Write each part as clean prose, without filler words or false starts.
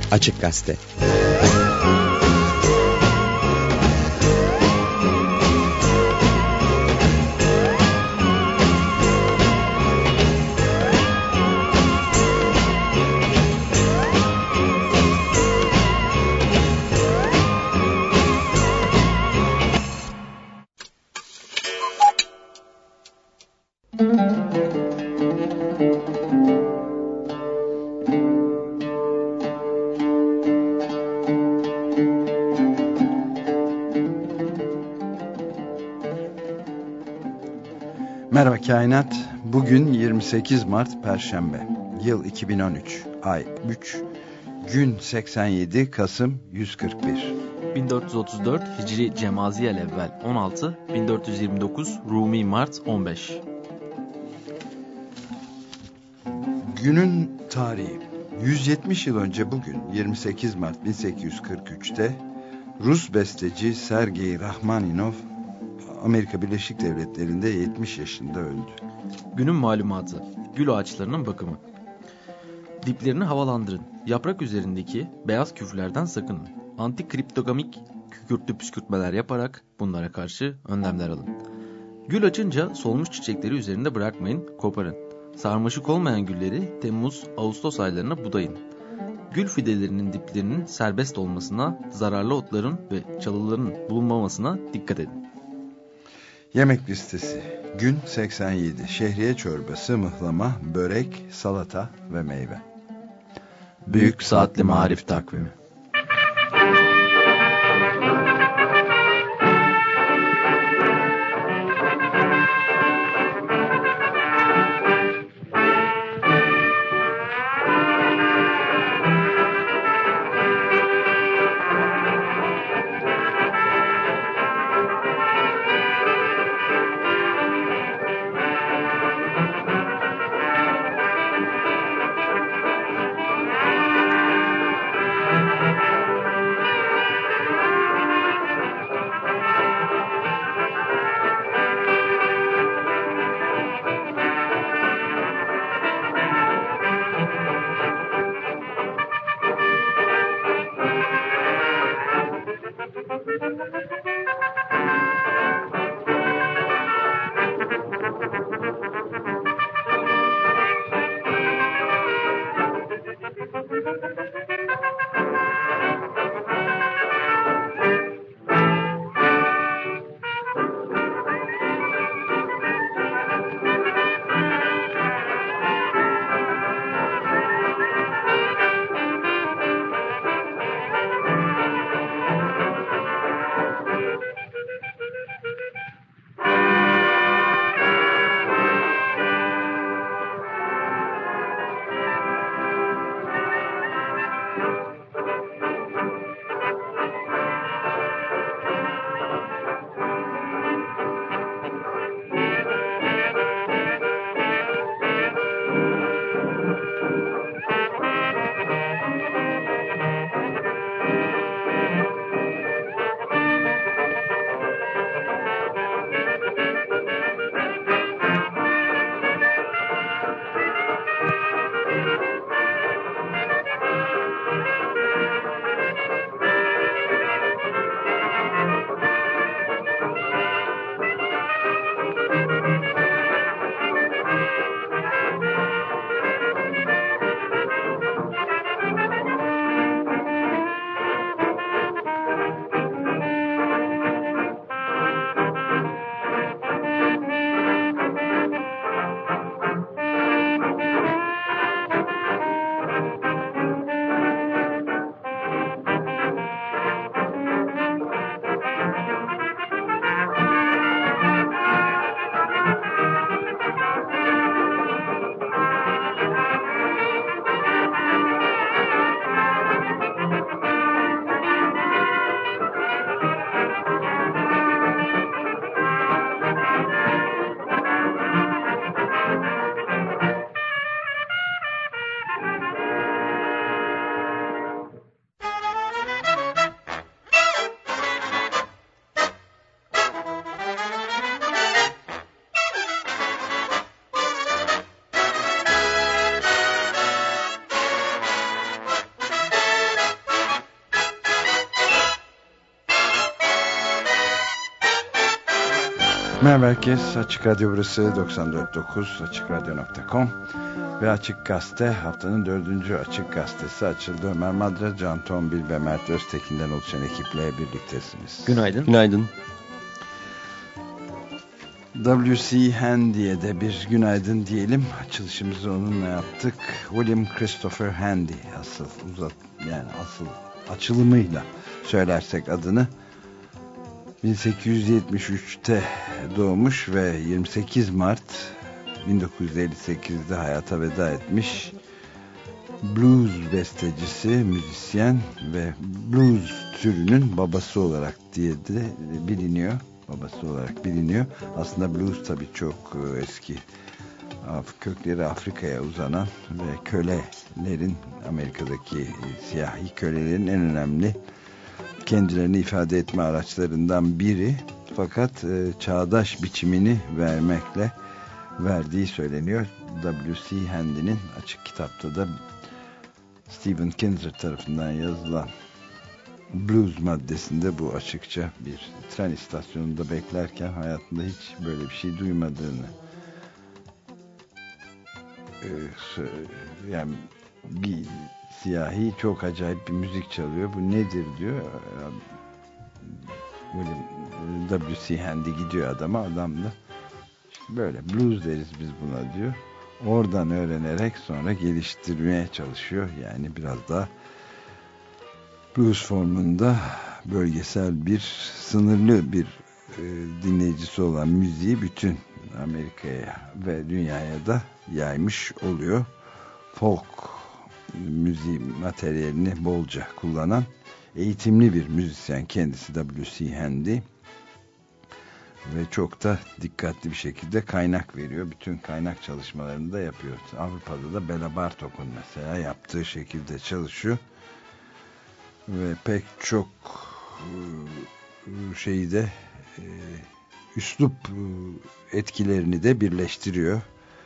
Açık Gazete. Merhaba Kainat. Bugün 28 Mart Perşembe. Yıl 2013. Ay 3. Gün 87. Kasım 141. 1434 Hicri Cemaziyel Evvel 16, 1429 Rumi Mart 15. Günün tarihi. 170 yıl önce bugün 28 Mart 1843'te Rus besteci Sergei Rachmaninov Amerika Birleşik Devletleri'nde 70 yaşında öldü. Günün malumatı. Gül ağaçlarının bakımı. Diplerini havalandırın. Yaprak üzerindeki beyaz küflerden sakının. Antikriptogamik kükürtlü püskürtmeler yaparak bunlara karşı önlemler alın. Gül açınca solmuş çiçekleri üzerinde bırakmayın, koparın. Sarmaşık olmayan gülleri Temmuz-Ağustos aylarına budayın. Gül fidelerinin diplerinin serbest olmasına, zararlı otların ve çalıların bulunmamasına dikkat edin. Yemek listesi. Gün 87. Şehriye çorbası, mıhlama, börek, salata ve meyve. Büyük Saatli Marif Takvimi. Merhaba herkes. Açık Radyo burası 94.9 AçıkRadyo.com ve Açık Gazete haftanın 4. Açık Gazetesi açıldı. Ömer Madra, Can Tombil ve Mert Öztekin'den oluşan ekiple birliktesiniz. Günaydın. Günaydın. W.C. Handy'ye de bir günaydın diyelim. Açılışımızı onunla yaptık. William Christopher Handy asıl açılımıyla söylersek adını. 1873'te doğmuş ve 28 Mart 1958'de hayata veda etmiş blues bestecisi, müzisyen ve blues türünün babası olarak diye de biliniyor. Babası olarak biliniyor. Aslında blues tabii çok eski. Kökleri Afrika'ya uzanan ve kölelerin, Amerika'daki siyahi kölelerin en önemli kendilerini ifade etme araçlarından biri, fakat çağdaş biçimini verdiği söyleniyor. W.C. Handy'nin Açık Kitap'ta da Stephen Kinzer tarafından yazılan blues maddesinde bu açıkça bir tren istasyonunda beklerken hayatında hiç böyle bir şey duymadığını, yani bir siyahi çok acayip bir müzik çalıyor, bu nedir diyor. W.C. Handy gidiyor adama, adam da işte böyle blues deriz biz buna diyor. Oradan öğrenerek sonra geliştirmeye çalışıyor. Yani biraz daha blues formunda bölgesel bir, sınırlı bir dinleyicisi olan müziği bütün Amerika'ya ve dünyaya da yaymış oluyor. Folk müziği materyalini bolca kullanan eğitimli bir müzisyen kendisi W.C. Handy ve çok da dikkatli bir şekilde kaynak veriyor. Bütün kaynak çalışmalarını da yapıyor. Avrupa'da da Bela Bartok'un mesela yaptığı şekilde çalışıyor ve pek çok şeyi de üslup etkilerini de birleştiriyor.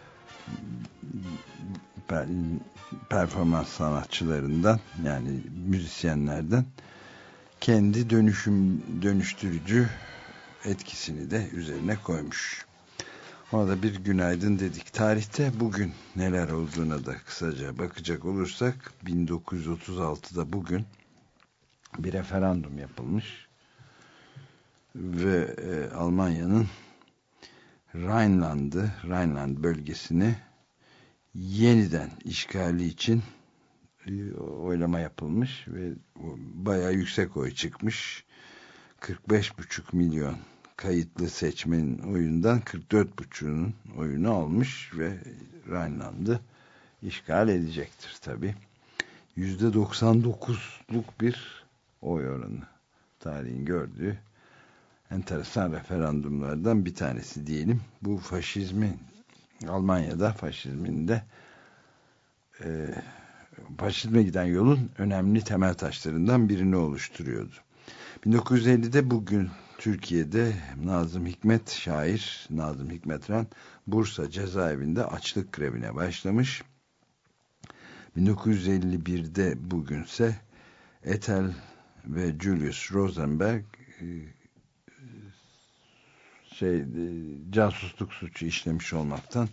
Performans sanatçılarından, yani müzisyenlerden kendi dönüştürücü etkisini de üzerine koymuş. Ona da bir günaydın dedik. Tarihte bugün neler olduğuna da kısaca bakacak olursak 1936'da bugün bir referandum yapılmış ve Almanya'nın Rhineland bölgesini yeniden işgali için oylama yapılmış ve bayağı yüksek oy çıkmış. 45,5 milyon kayıtlı seçmenin oyundan 44,5'unun oyunu almış ve Rhineland'ı işgal edecektir tabii. %99'luk bir oy oranı, tarihin gördüğü enteresan referandumlardan bir tanesi diyelim. Bu Almanya'da faşizmin de faşizme giden yolun önemli temel taşlarından birini oluşturuyordu. 1950'de bugün Türkiye'de şair Nazım Hikmetren Bursa cezaevinde açlık grevine başlamış. 1951'de bugünse Ethel ve Julius Rosenberg casusluk suçu işlemiş olmaktan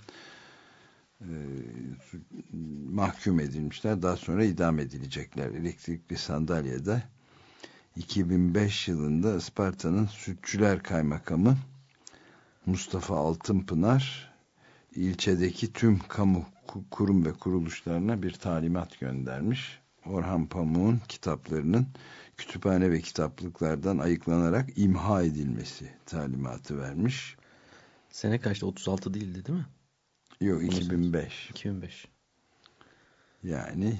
mahkum edilmişler. Daha sonra idam edilecekler. Elektrikli sandalyede 2005 yılında Isparta'nın Sütçüler Kaymakamı Mustafa Altınpınar ilçedeki tüm kamu kurum ve kuruluşlarına bir talimat göndermiş. Orhan Pamuk'un kitaplarının kütüphane ve kitaplıklardan ayıklanarak imha edilmesi talimatı vermiş. Sene kaçtı? 36 değildi değil mi? Yok, 2005. 2005. Yani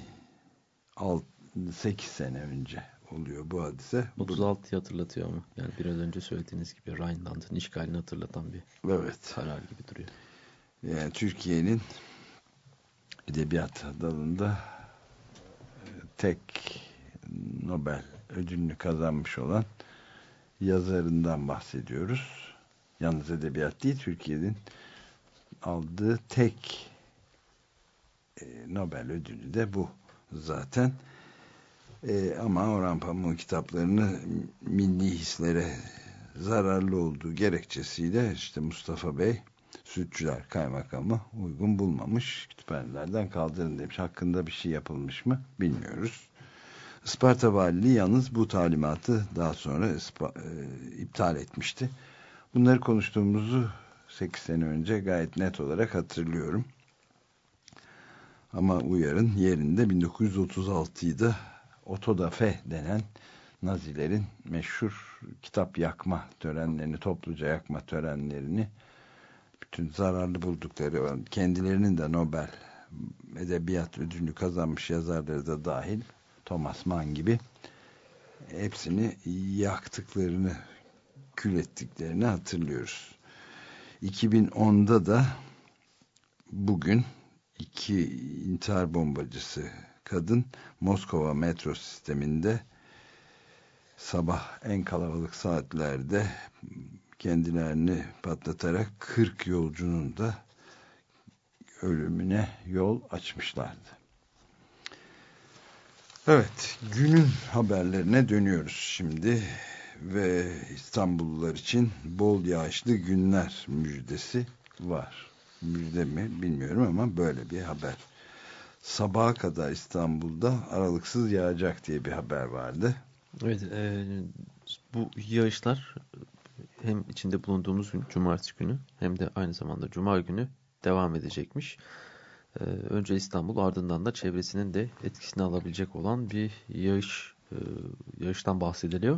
8 sene önce oluyor bu hadise. 36'yı hatırlatıyor ama. Yani biraz önce söylediğiniz gibi Rhineland'ın işgalini hatırlatan bir karar gibi duruyor. Yani Türkiye'nin edebiyat dalında tek Nobel ödülünü kazanmış olan yazarından bahsediyoruz. Yalnız edebiyat değil, Türkiye'nin aldığı tek Nobel ödülü de bu zaten. Ama Orhan Pamuk'un kitaplarını milli hislere zararlı olduğu gerekçesiyle işte Mustafa Bey Sütçüler Kaymakamı uygun bulmamış, kütüphanelerden kaldırın demiş. Hakkında bir şey yapılmış mı bilmiyoruz. Isparta Valiliği yalnız bu talimatı daha sonra iptal etmişti. Bunları konuştuğumuzu 8 sene önce gayet net olarak hatırlıyorum. Ama uyarın yerinde 1936'yı da Otodafe denen Nazilerin meşhur kitap yakma törenlerini, topluca yakma törenlerini, bütün zararlı buldukları, kendilerinin de Nobel Edebiyat Ödülünü kazanmış yazarları da dahil, Thomas Mann gibi, hepsini yaktıklarını, kül ettiklerini hatırlıyoruz. 2010'da da bugün 2 intihar bombacısı kadın Moskova metro sisteminde sabah en kalabalık saatlerde kendilerini patlatarak 40 yolcunun da ölümüne yol açmışlardı. Evet, günün haberlerine dönüyoruz şimdi ve İstanbullular için bol yağışlı günler müjdesi var. Müjde mi bilmiyorum ama böyle bir haber. Sabaha kadar İstanbul'da aralıksız yağacak diye bir haber vardı. Evet, bu yağışlar hem içinde bulunduğumuz gün cumartesi günü hem de aynı zamanda cuma günü devam edecekmiş. Önce İstanbul, ardından da çevresinin de etkisini alabilecek olan bir yağıştan bahsediliyor.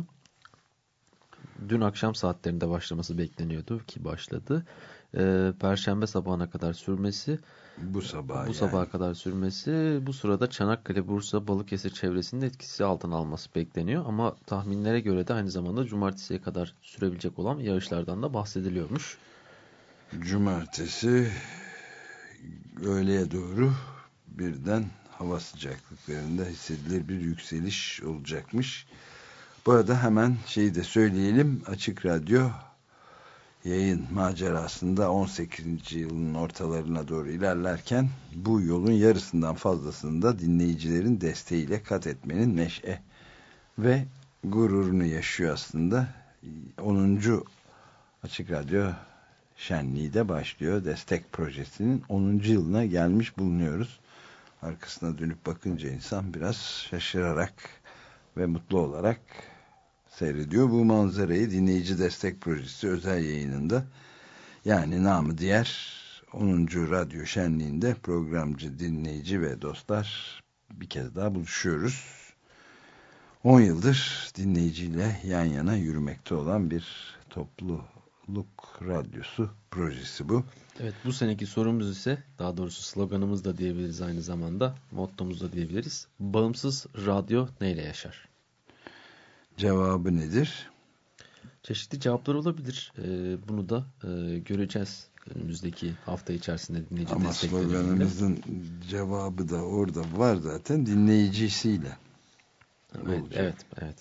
Dün akşam saatlerinde başlaması bekleniyordu ki başladı. Perşembe sabahına kadar sürmesi, bu sabaha kadar sürmesi, bu sırada Çanakkale, Bursa, Balıkesir çevresinin etkisi altına alması bekleniyor. Ama tahminlere göre de aynı zamanda cumartesiye kadar sürebilecek olan yağışlardan da bahsediliyormuş. Cumartesi öğleye doğru birden hava sıcaklıklarında hissedilir bir yükseliş olacakmış. Bu arada hemen şeyi de söyleyelim. Açık Radyo yayın macerasında 18. yılın ortalarına doğru ilerlerken bu yolun yarısından fazlasını da dinleyicilerin desteğiyle kat etmenin neşe ve gururunu yaşıyor aslında. 10. Açık Radyo şenliği de başlıyor. Destek projesinin 10. yılına gelmiş bulunuyoruz. Arkasına dönüp bakınca insan biraz şaşırarak ve mutlu olarak seyrediyor bu manzarayı. Dinleyici Destek Projesi özel yayınında, yani namı diğer 10. Radyo Şenliği'nde programcı, dinleyici ve dostlar bir kez daha buluşuyoruz. 10 yıldır dinleyiciyle yan yana yürümekte olan bir topluluk radyosu projesi bu. Evet, bu seneki sorumuz ise, daha doğrusu sloganımız da diyebiliriz, aynı zamanda mottomuz da diyebiliriz. Bağımsız radyo neyle yaşar? Cevabı nedir? Çeşitli cevaplar olabilir. Bunu da göreceğiz önümüzdeki hafta içerisinde dinleyici ama desteklerinde. Ama sloganımızın cevabı da orada var zaten, dinleyicisiyle. Evet.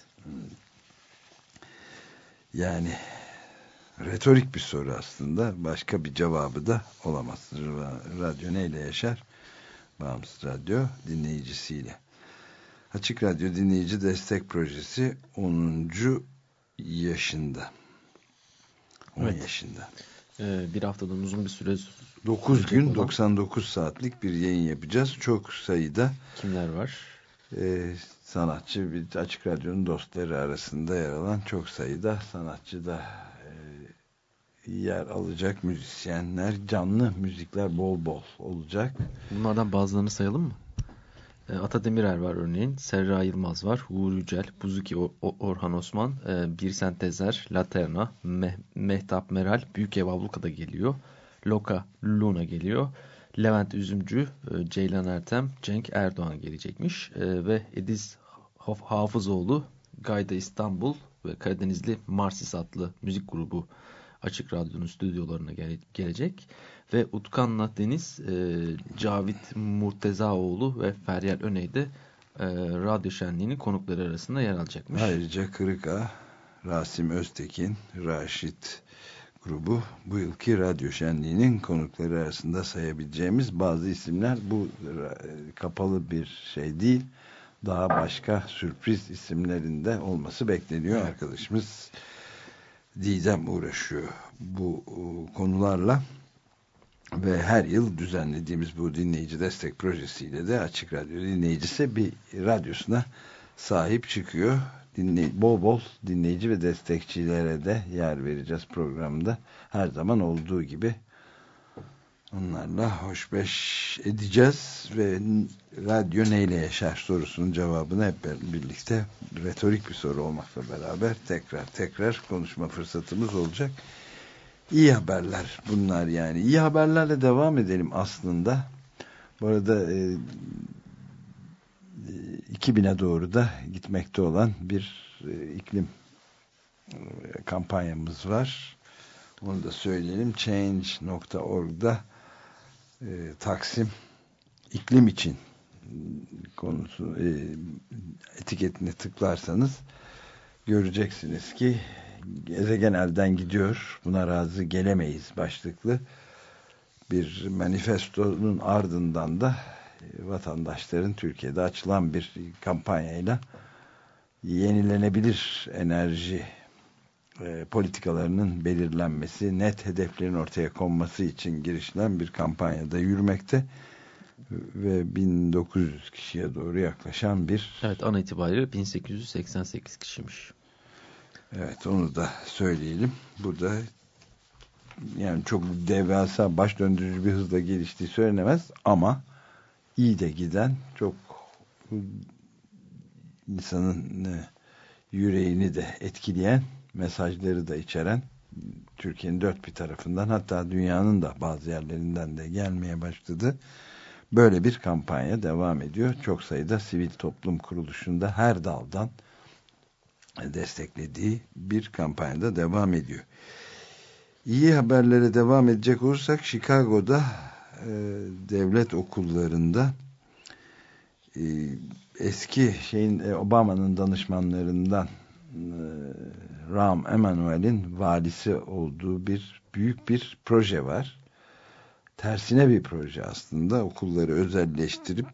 Yani retorik bir soru aslında. Başka bir cevabı da olamaz. Radyo neyle yaşar? Bağımsız radyo dinleyicisiyle. Açık Radyo Dinleyici Destek Projesi 10. yaşında. 10 yaşında. Bir haftadan uzun bir süre 9 gün olan, 99 saatlik bir yayın yapacağız. Çok sayıda kimler var? Sanatçı, bir Açık Radyo'nun dostları arasında yer alan çok sayıda sanatçı da yer alacak, müzisyenler, canlı müzikler bol bol olacak. Bunlardan bazılarını sayalım mı? Ata Demirer var örneğin, Serra Yılmaz var, Uğur Yücel, Buzuki Orhan Osman, Birsen Tezer, Laterna, Mehtap Meral, Büyük Ev Abluka'da geliyor, Loka Luna geliyor, Levent Üzümcü, Ceylan Ertem, Cenk Erdoğan gelecekmiş ve Ediz Hafızoğlu, Gayda İstanbul ve Karadenizli Marsis adlı müzik grubu Açık Radyo'nun stüdyolarına gelecek ve Utkan'la Deniz, Cavit Murtezaoğlu ve Feryal Öney de radyo şenliğinin konukları arasında yer alacakmış. Ayrıca Kırık'a, Rasim Öztekin, Raşit grubu bu yılki radyo şenliğinin konukları arasında sayabileceğimiz bazı isimler. Bu kapalı bir şey değil. Daha başka sürpriz isimlerinde olması bekleniyor. Arkadaşımız Didem uğraşıyor bu konularla ve her yıl düzenlediğimiz bu dinleyici destek projesiyle de Açık Radyo dinleyicisi bir radyosuna sahip çıkıyor. Bol bol dinleyici ve destekçilere de yer vereceğiz programda. Her zaman olduğu gibi onlarla hoşbeş edeceğiz ve radyo neyle yaşar sorusunun cevabını hep birlikte, retorik bir soru olmakla beraber tekrar konuşma fırsatımız olacak. İyi haberler bunlar yani. İyi haberlerle devam edelim aslında. Bu arada 2000'e doğru da gitmekte olan bir iklim kampanyamız var. Onu da söyleyelim. Change.org'da Taksim iklim için konusu etiketine tıklarsanız göreceksiniz ki gezegen elden gidiyor. Buna razı gelemeyiz başlıklı bir manifestonun ardından da vatandaşların Türkiye'de açılan bir kampanyayla yenilenebilir enerji politikalarının belirlenmesi, net hedeflerin ortaya konması için girişilen bir kampanyada yürümekte ve 1900 kişiye doğru yaklaşan bir... Evet, an itibariyle 1888 kişiymiş. Evet, onu da söyleyelim. Burada yani çok devasa, baş döndürücü bir hızla geliştiği söylenemez ama iyi de giden, çok insanın yüreğini de etkileyen, mesajları da içeren, Türkiye'nin dört bir tarafından, hatta dünyanın da bazı yerlerinden de gelmeye başladı. Böyle bir kampanya devam ediyor. Çok sayıda sivil toplum kuruluşunda her daldan desteklediği bir kampanyada devam ediyor. İyi haberlere devam edecek olursak, Chicago'da devlet okullarında eski Obama'nın danışmanlarından Rahm Emanuel'in valisi olduğu büyük bir proje var. Tersine bir proje aslında. Okulları özelleştirip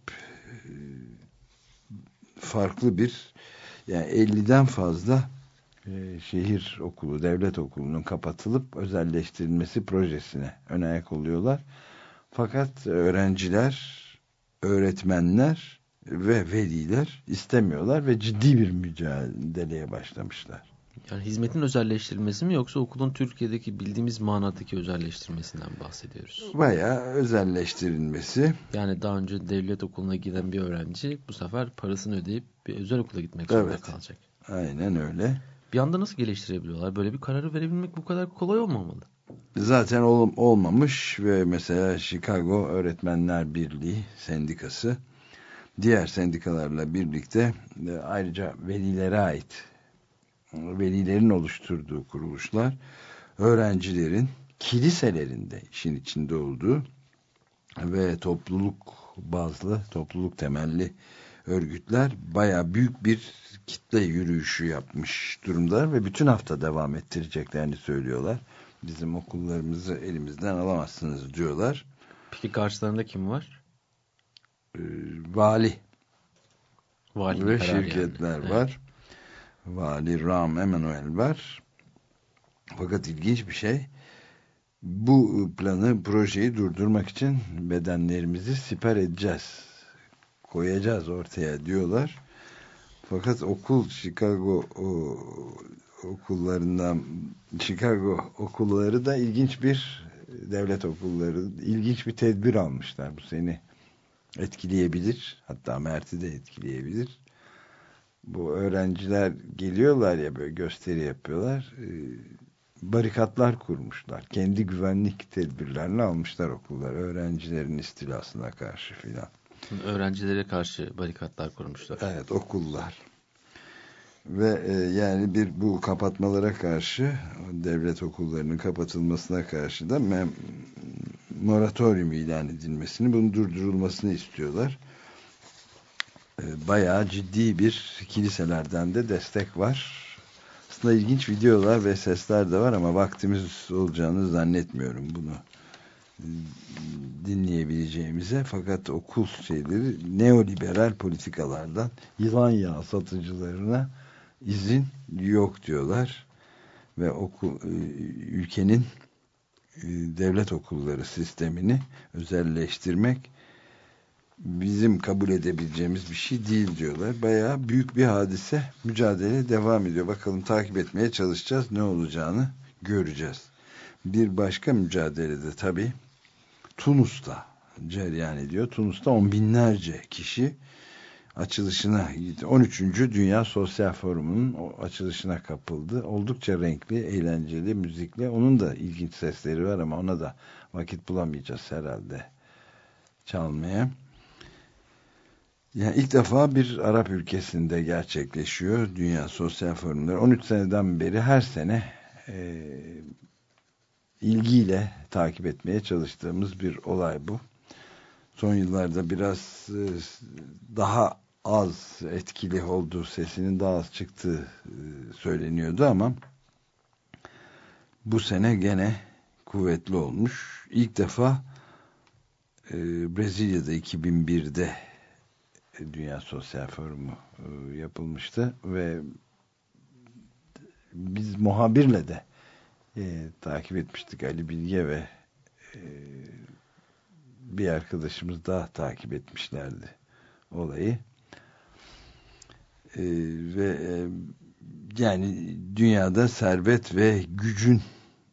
farklı bir, yani 50'den fazla şehir okulu, devlet okulunun kapatılıp özelleştirilmesi projesine ön ayak oluyorlar. Fakat öğrenciler, öğretmenler ve veliler istemiyorlar ve ciddi bir mücadeleye başlamışlar. Yani hizmetin özelleştirilmesi mi, yoksa okulun Türkiye'deki bildiğimiz manadaki özelleştirilmesinden bahsediyoruz? Bayağı özelleştirilmesi. Yani daha önce devlet okuluna giden bir öğrenci bu sefer parasını ödeyip bir özel okula gitmek zorunda kalacak. Aynen öyle. Bir anda nasıl geliştirebiliyorlar? Böyle bir kararı verebilmek bu kadar kolay olmamalı. Zaten olmamış ve mesela Chicago Öğretmenler Birliği Sendikası diğer sendikalarla birlikte ayrıca velilere ait, velilerin oluşturduğu kuruluşlar, öğrencilerin kiliselerinde işin içinde olduğu ve topluluk bazlı, topluluk temelli örgütler bayağı büyük bir kitle yürüyüşü yapmış durumdalar ve bütün hafta devam ettireceklerini söylüyorlar. Bizim okullarımızı elimizden alamazsınız diyorlar. Peki karşılarında kim var? Vali ve şirketler yani. var. Evet. Vali Rahm Emanuel var. Fakat ilginç bir şey, bu projeyi durdurmak için bedenlerimizi siper edeceğiz, koyacağız ortaya diyorlar. Fakat Chicago okullarından, Chicago okulları da ilginç bir, devlet okulları ilginç bir tedbir almışlar. Bu seni etkileyebilir. Hatta Mert'i de etkileyebilir. Bu öğrenciler geliyorlar ya, böyle gösteri yapıyorlar. Barikatlar kurmuşlar. Kendi güvenlik tedbirlerini almışlar okullar. Öğrencilerin istilasına karşı filan. Öğrencilere karşı barikatlar kurmuşlar. Evet, okullar. Ve yani bu kapatmalara karşı, devlet okullarının kapatılmasına karşı da moratorium ilan edilmesini, bunun durdurulmasını istiyorlar. Bayağı ciddi bir, kiliselerden de destek var. Aslında ilginç videolar ve sesler de var ama vaktimiz olacağını zannetmiyorum bunu dinleyebileceğimize. Fakat okul şeyleri, neoliberal politikalardan yılan yağı satıcılarına izin yok diyorlar. ve ülkenin devlet okulları sistemini özelleştirmek bizim kabul edebileceğimiz bir şey değil diyorlar. Bayağı büyük bir hadise, mücadele devam ediyor. Bakalım, takip etmeye çalışacağız. Ne olacağını göreceğiz. Bir başka mücadelede tabii Tunus'ta cereyan ediyor. Tunus'ta on binlerce kişi açılışına, 13. Dünya Sosyal Forumu'nun açılışına kapıldı. Oldukça renkli, eğlenceli müzikle. Onun da ilginç sesleri var ama ona da vakit bulamayacağız herhalde çalmaya. Yani ilk defa bir Arap ülkesinde gerçekleşiyor Dünya Sosyal Forumları. 13 seneden beri her sene ilgiyle takip etmeye çalıştığımız bir olay bu. Son yıllarda biraz daha az etkili olduğu, sesinin daha az çıktığı söyleniyordu ama bu sene gene kuvvetli olmuş. İlk defa Brezilya'da 2001'de Dünya Sosyal Forumu yapılmıştı ve biz muhabirle de takip etmiştik. Ali Bilge ve bir arkadaşımız daha takip etmişlerdi olayı. Ve yani dünyada servet ve gücün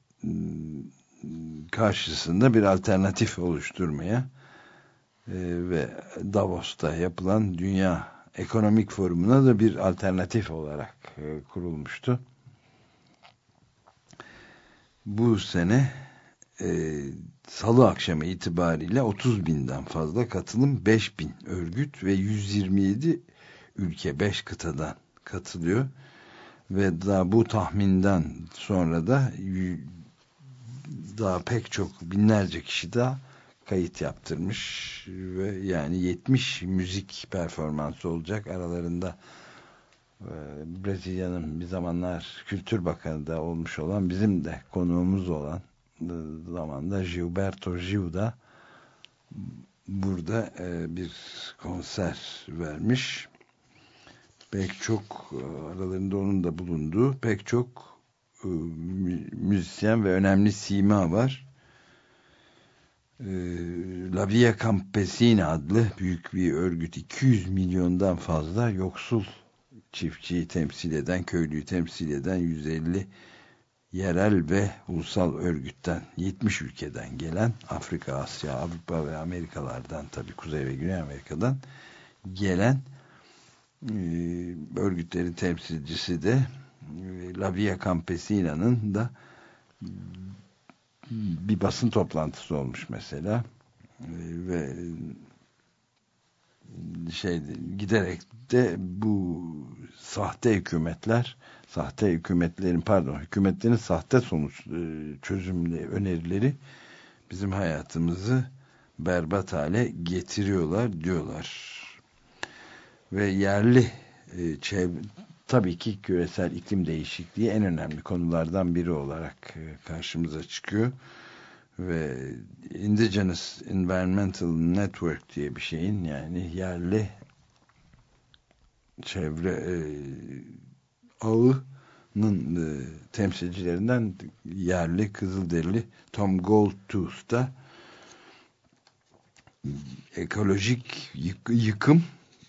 karşısında bir alternatif oluşturmaya ve Davos'ta yapılan Dünya Ekonomik Forumu'na da bir alternatif olarak kurulmuştu. Bu sene Salı akşamı itibariyle 30.000'den fazla katılım, 5.000 örgüt ve 127 ülke, 5 kıtadan katılıyor. Ve daha bu tahminden sonra da daha pek çok binlerce kişi daha kayıt yaptırmış ve yani 70 müzik performansı olacak. Aralarında Brezilya'nın bir zamanlar Kültür Bakanı da olmuş olan, bizim de konuğumuz olan zamanda Gilberto Gil da burada bir konser vermiş. Pek çok, aralarında onun da bulunduğu pek çok müzisyen ve önemli sima var. La Via Campesina adlı büyük bir örgüt, 200 milyondan fazla yoksul çiftçiyi temsil eden, köylüyü temsil eden 150 yerel ve ulusal örgütten, 70 ülkeden gelen, Afrika, Asya, Avrupa ve Amerikalardan, tabii Kuzey ve Güney Amerika'dan gelen örgütlerin temsilcisi de La Via Campesina'nın da bir basın toplantısı olmuş mesela ve giderek de bu hükümetlerin sahte sonuç çözümleri, önerileri bizim hayatımızı berbat hale getiriyorlar diyorlar. Ve yerli tabii ki küresel iklim değişikliği en önemli konulardan biri olarak karşımıza çıkıyor. Ve Indigenous Environmental Network diye bir şeyin, yani yerli çevre ağının temsilcilerinden yerli Kızılderili Tom Goldtooth da ekolojik yıkım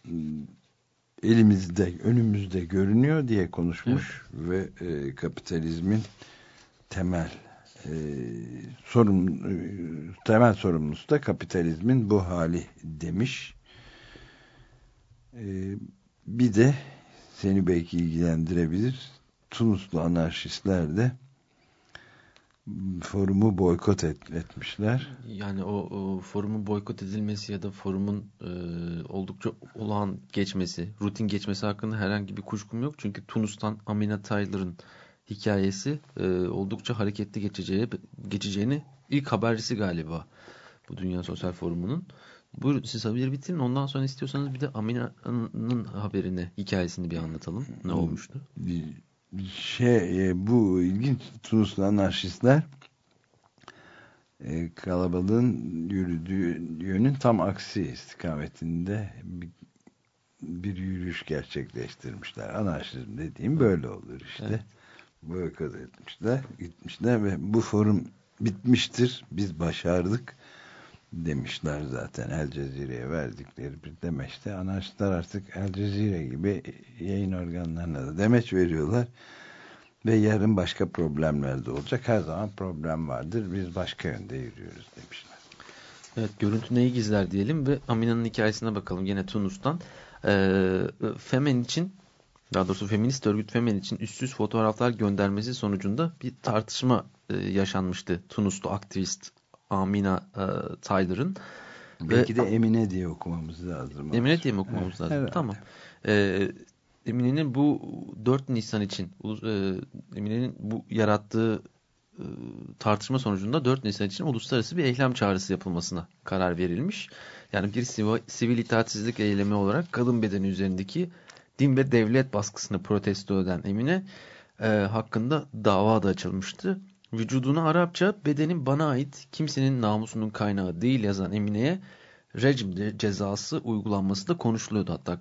önümüzde görünüyor diye konuşmuş. Evet. Ve kapitalizmin temel sorumlusu da kapitalizmin bu hali demiş. Bir de seni belki ilgilendirebilir, Tunuslu anarşistler de forumu boykot etmişler. Yani o forumun boykot edilmesi ya da forumun oldukça olağan geçmesi, rutin geçmesi hakkında herhangi bir kuşkum yok. Çünkü Tunus'tan Amina Taylor'ın hikayesi oldukça hareketli geçeceğini ilk habercisi galiba bu Dünya Sosyal Forumu'nun. Buyurun, siz haberi bitirin. Ondan sonra istiyorsanız bir de Amina'nın hikayesini bir anlatalım. Ne olmuştu? Bu ilginç, Tunuslu anarşistler kalabalığın yürüdüğü yönün tam aksi istikametinde bir yürüyüş gerçekleştirmişler. Anarşizm dediğim böyle olur işte. Evet. boykot gitmişler ve bu forum bitmiştir, biz başardık demişler zaten. El Cezire'ye verdikleri bir demeçte. Anarşistler artık El Cezire gibi yayın organlarına da demeç veriyorlar ve yarın başka problemler de olacak. Her zaman problem vardır, biz başka yönde yürüyoruz demişler. Evet, görüntü neyi gizler diyelim ve Amina'nın hikayesine bakalım yine Tunus'tan. Femen için, daha doğrusu feminist örgüt Femen için üstsüz fotoğraflar göndermesi sonucunda bir tartışma yaşanmıştı. Tunuslu aktivist Amina Tyler'ın. Belki de Emine diye okumamız lazım. Emine diye mi okumamız lazım? Herhalde. Tamam. Emine'nin bu 4 Nisan için Emine'nin bu yarattığı tartışma sonucunda 4 Nisan için uluslararası bir eylem çağrısı yapılmasına karar verilmiş. Yani bir sivil itaatsizlik eylemi olarak kadın bedeni üzerindeki din ve devlet baskısını protesto eden Emine hakkında dava da açılmıştı. Vücuduna Arapça bedenin bana ait, kimsenin namusunun kaynağı değil yazan Emine'ye rejim cezası uygulanması da konuşuluyordu. Hatta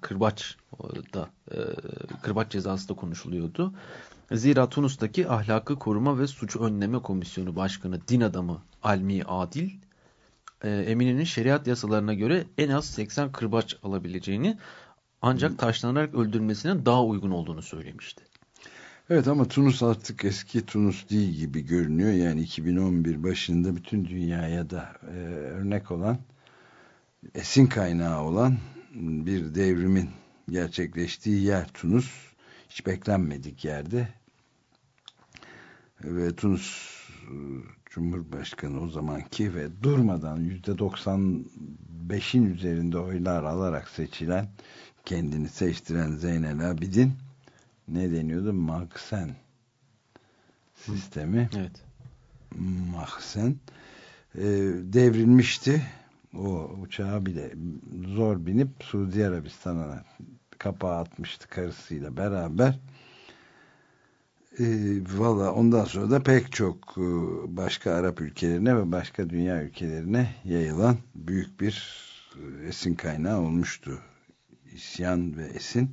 kırbaç cezası da konuşuluyordu. Zira Tunus'taki Ahlakı Koruma ve Suç Önleme Komisyonu Başkanı din adamı Almi Adil, Emine'nin şeriat yasalarına göre en az 80 kırbaç alabileceğini, ancak taşlanarak öldürülmesinin daha uygun olduğunu söylemişti. Evet, ama Tunus artık eski Tunus değil gibi görünüyor. Yani 2011 başında bütün dünyaya da örnek olan, esin kaynağı olan bir devrimin gerçekleştiği yer Tunus. Hiç beklenmedik yerde. Ve Tunus Cumhurbaşkanı o zamanki ve durmadan %95'in üzerinde oylar alarak seçilen, kendini seçtiren Zeynel Abidin, ne deniyordu? Mahsen sistemi. Evet. Mahsen devrilmişti. O uçağa bile zor binip Suudi Arabistan'a kapağı atmıştı karısıyla beraber. Valla ondan sonra da pek çok başka Arap ülkelerine ve başka dünya ülkelerine yayılan büyük bir esin kaynağı olmuştu. İsyan ve esin.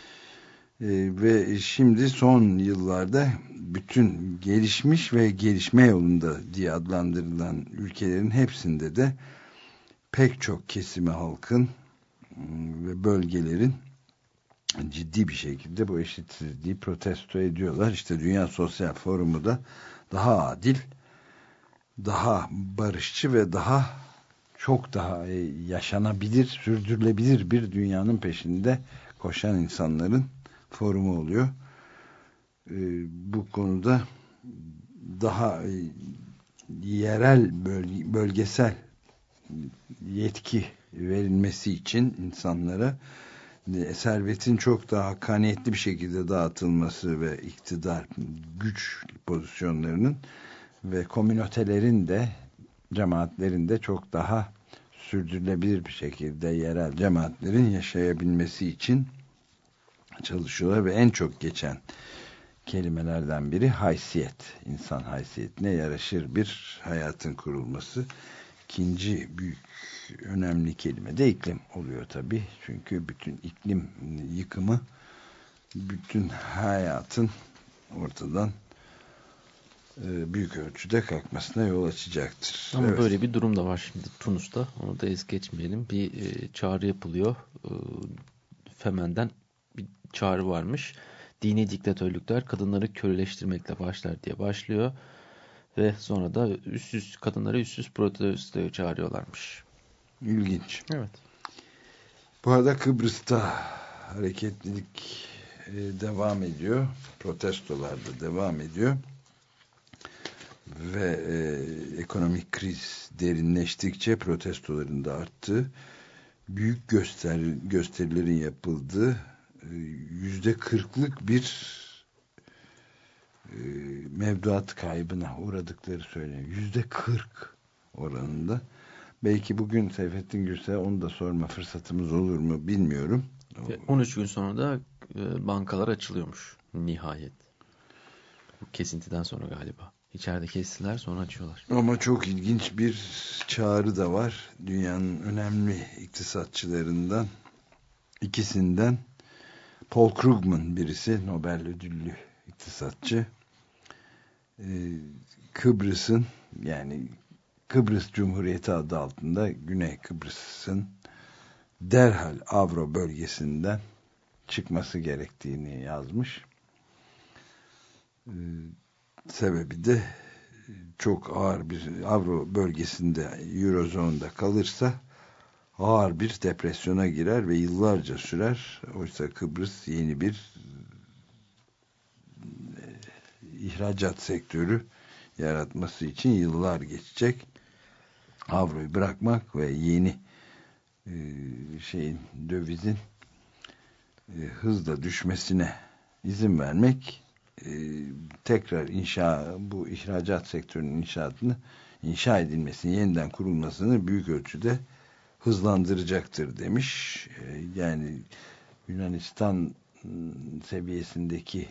Ve şimdi son yıllarda bütün gelişmiş ve gelişme yolunda diye adlandırılan ülkelerin hepsinde de pek çok kesimi halkın ve bölgelerin ciddi bir şekilde bu eşitsizliği protesto ediyorlar. İşte Dünya Sosyal Forumu da daha adil, daha barışçı ve çok daha yaşanabilir, sürdürülebilir bir dünyanın peşinde koşan insanların forumu oluyor. Bu konuda daha yerel, bölgesel yetki verilmesi için insanlara, servetin çok daha hakkaniyetli bir şekilde dağıtılması ve iktidar, güç pozisyonlarının ve komünotelerin de, cemaatlerin de çok daha sürdürülebilir bir şekilde yerel cemaatlerin yaşayabilmesi için çalışıyorlar ve en çok geçen kelimelerden biri haysiyet. İnsan haysiyetine yaraşır bir hayatın kurulması. İkinci büyük önemli kelime de iklim oluyor tabii. Çünkü bütün iklim yıkımı bütün hayatın ortadan büyük ölçüde kalkmasına yol açacaktır. Ama evet, böyle bir durum da var şimdi Tunus'ta. Onu da es geçmeyelim. Bir çağrı yapılıyor. Femen'den bir çağrı varmış. Dini diktatörlükler kadınları köleleştirmekle başlar diye başlıyor. Ve sonra da kadınları üstsüz protestoya çağırıyorlarmış. İlginç. Evet. Bu arada Kıbrıs'ta hareketlilik devam ediyor. Protestolar da devam ediyor. Ve ekonomik kriz derinleştikçe protestoların da arttığı, büyük gösterilerin yapıldığı, %40'lık bir mevduat kaybına uğradıkları söyleniyor. %40 oranında. Belki bugün Seyfettin Gürsel'e onu da sorma fırsatımız olur mu bilmiyorum. 13 gün sonra da bankalar açılıyormuş nihayet. Bu kesintiden sonra galiba. İçeride kestiler, sonra açıyorlar. Ama çok ilginç bir çağrı da var. Dünyanın önemli iktisatçılarından ikisinden, Paul Krugman birisi, Nobel ödüllü iktisatçı. Kıbrıs'ın, yani Kıbrıs Cumhuriyeti adı altında Güney Kıbrıs'ın derhal Avro bölgesinden çıkması gerektiğini yazmış. Sebebi de çok ağır bir Avro bölgesinde, Eurozone'da kalırsa ağır bir depresyona girer ve yıllarca sürer. Oysa Kıbrıs yeni bir ihracat sektörü yaratması için yıllar geçecek. Avroyu bırakmak ve yeni dövizin hızla düşmesine izin vermek tekrar bu ihracat sektörünün inşa edilmesini, yeniden kurulmasını büyük ölçüde hızlandıracaktır demiş. Yani Yunanistan seviyesindeki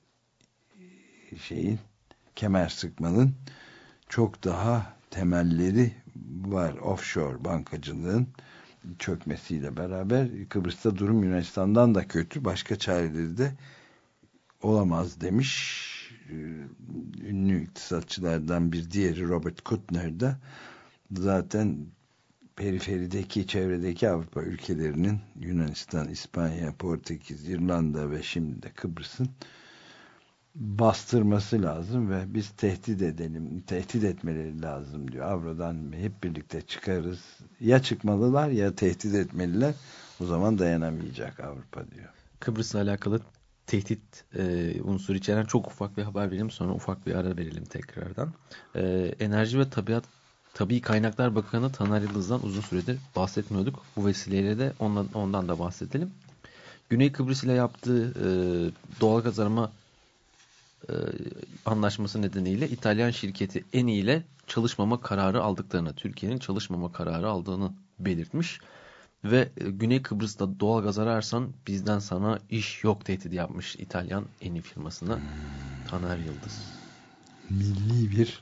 kemer sıkmanın çok daha temelleri var. Offshore bankacılığın çökmesiyle beraber Kıbrıs'ta durum Yunanistan'dan da kötü. Başka çareleri de olamaz demiş. Ünlü iktisatçılardan bir diğeri Robert Kuttner da zaten periferideki, çevredeki Avrupa ülkelerinin, Yunanistan, İspanya, Portekiz, İrlanda ve şimdi de Kıbrıs'ın bastırması lazım ve biz tehdit etmeleri lazım diyor. Avro'dan hep birlikte çıkarız. Ya çıkmalılar ya tehdit etmeliler. O zaman dayanamayacak Avrupa diyor. Kıbrıs'la alakalı tehdit unsuru içeren çok ufak bir haber verelim, sonra ufak bir ara verelim tekrardan. Enerji ve Tabii Kaynaklar Bakanı Taner Yıldız'dan uzun süredir bahsetmiyorduk. Bu vesileyle de ondan da bahsedelim. Güney Kıbrıs ile yaptığı doğalgaz arama anlaşması nedeniyle İtalyan şirketi Eni ile çalışmama kararı aldıklarını, Türkiye'nin çalışmama kararı aldığını belirtmiş. Ve Güney Kıbrıs'ta doğalgaz ararsan bizden sana iş yok tehdidi yapmış İtalyan Eni firmasına Taner Yıldız. Milli bir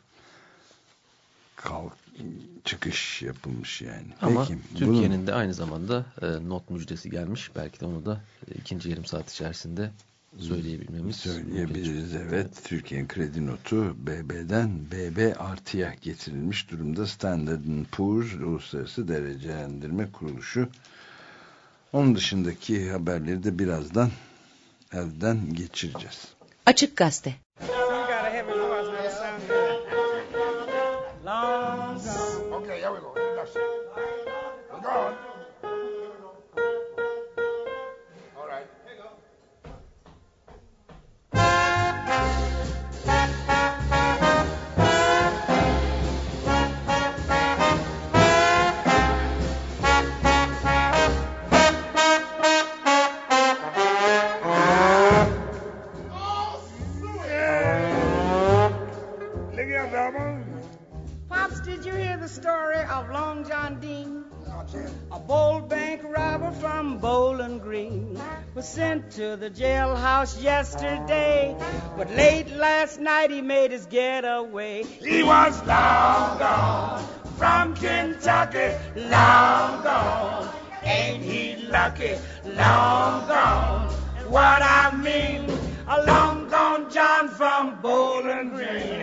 çıkış yapılmış yani. Ama peki, Türkiye'nin de aynı zamanda not müjdesi gelmiş. Belki de onu da ikinci yarım saat içerisinde söyleyebiliriz. Evet. Türkiye'nin kredi notu BB'den BB artıya getirilmiş durumda. Standard & Poor's Uluslararası Derecelendirme Kuruluşu. Onun dışındaki haberleri de birazdan elden geçireceğiz. Açık Gazete. Sent to the jailhouse yesterday, but late last night he made his getaway. He was long gone from Kentucky, long gone. Ain't he lucky? Long gone. What I mean, a long gone John from Bowling Green.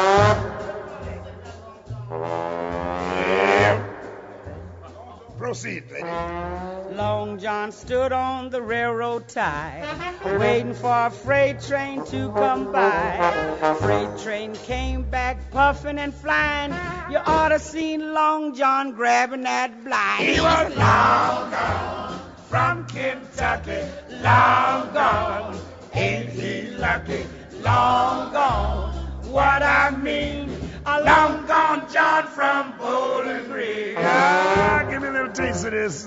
Proceed, lady. Long John stood on the railroad tie, waiting for a freight train to come by. Freight train came back puffing and flying. You ought to seen Long John grabbing that blind. He was long gone from Kentucky, long gone. Ain't he lucky? Long gone. What I mean, a long gone John from Bowling Green. Give me a little taste of this.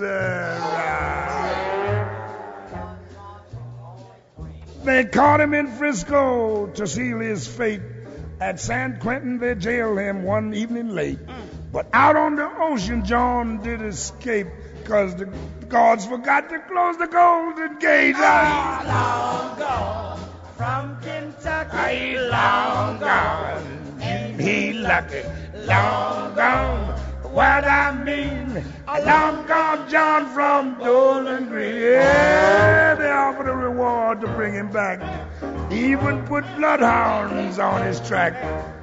They caught him in Frisco to seal his fate. At San Quentin they jailed him one evening late. But out on the ocean John did escape, 'cause the guards forgot to close the Golden Gate. He's long gone from Kentucky. He's long gone. Ain't he lucky? Long gone. what I mean. Long gone John from Bowling Green. Yeah, they offered a reward to bring him back. Even put bloodhounds on his track.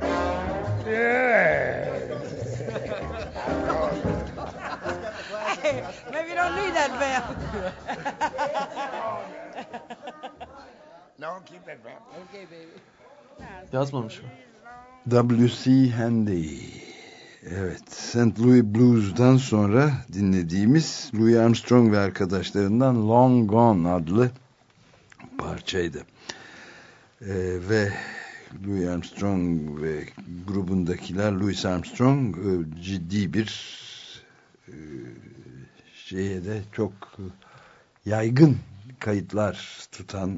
Yeah. Hey, maybe you don't need that vamp. No, keep that vamp. Okay, baby. Yazmamış mı? W.C. Handy. Evet, St. Louis Blues'dan sonra dinlediğimiz Louis Armstrong ve arkadaşlarından Long Gone adlı parçaydı. Ve Louis Armstrong ve grubundakiler, Louis Armstrong ciddi bir şeye de çok yaygın kayıtlar tutan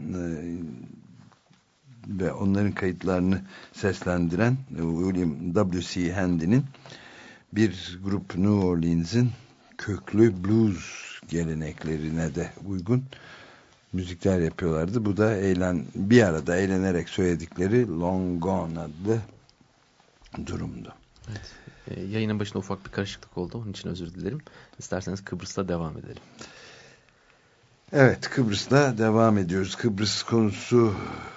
ve onların kayıtlarını seslendiren William W.C. Handy'nin bir grup New Orleans'in köklü blues geleneklerine de uygun müzikler yapıyorlardı. Bu da bir arada eğlenerek söyledikleri Long Gone adlı durumdu. Evet. Yayının başında ufak bir karışıklık oldu. Onun için özür dilerim. İsterseniz Kıbrıs'ta devam edelim. Evet, Kıbrıs'ta devam ediyoruz. Kıbrıs konusu,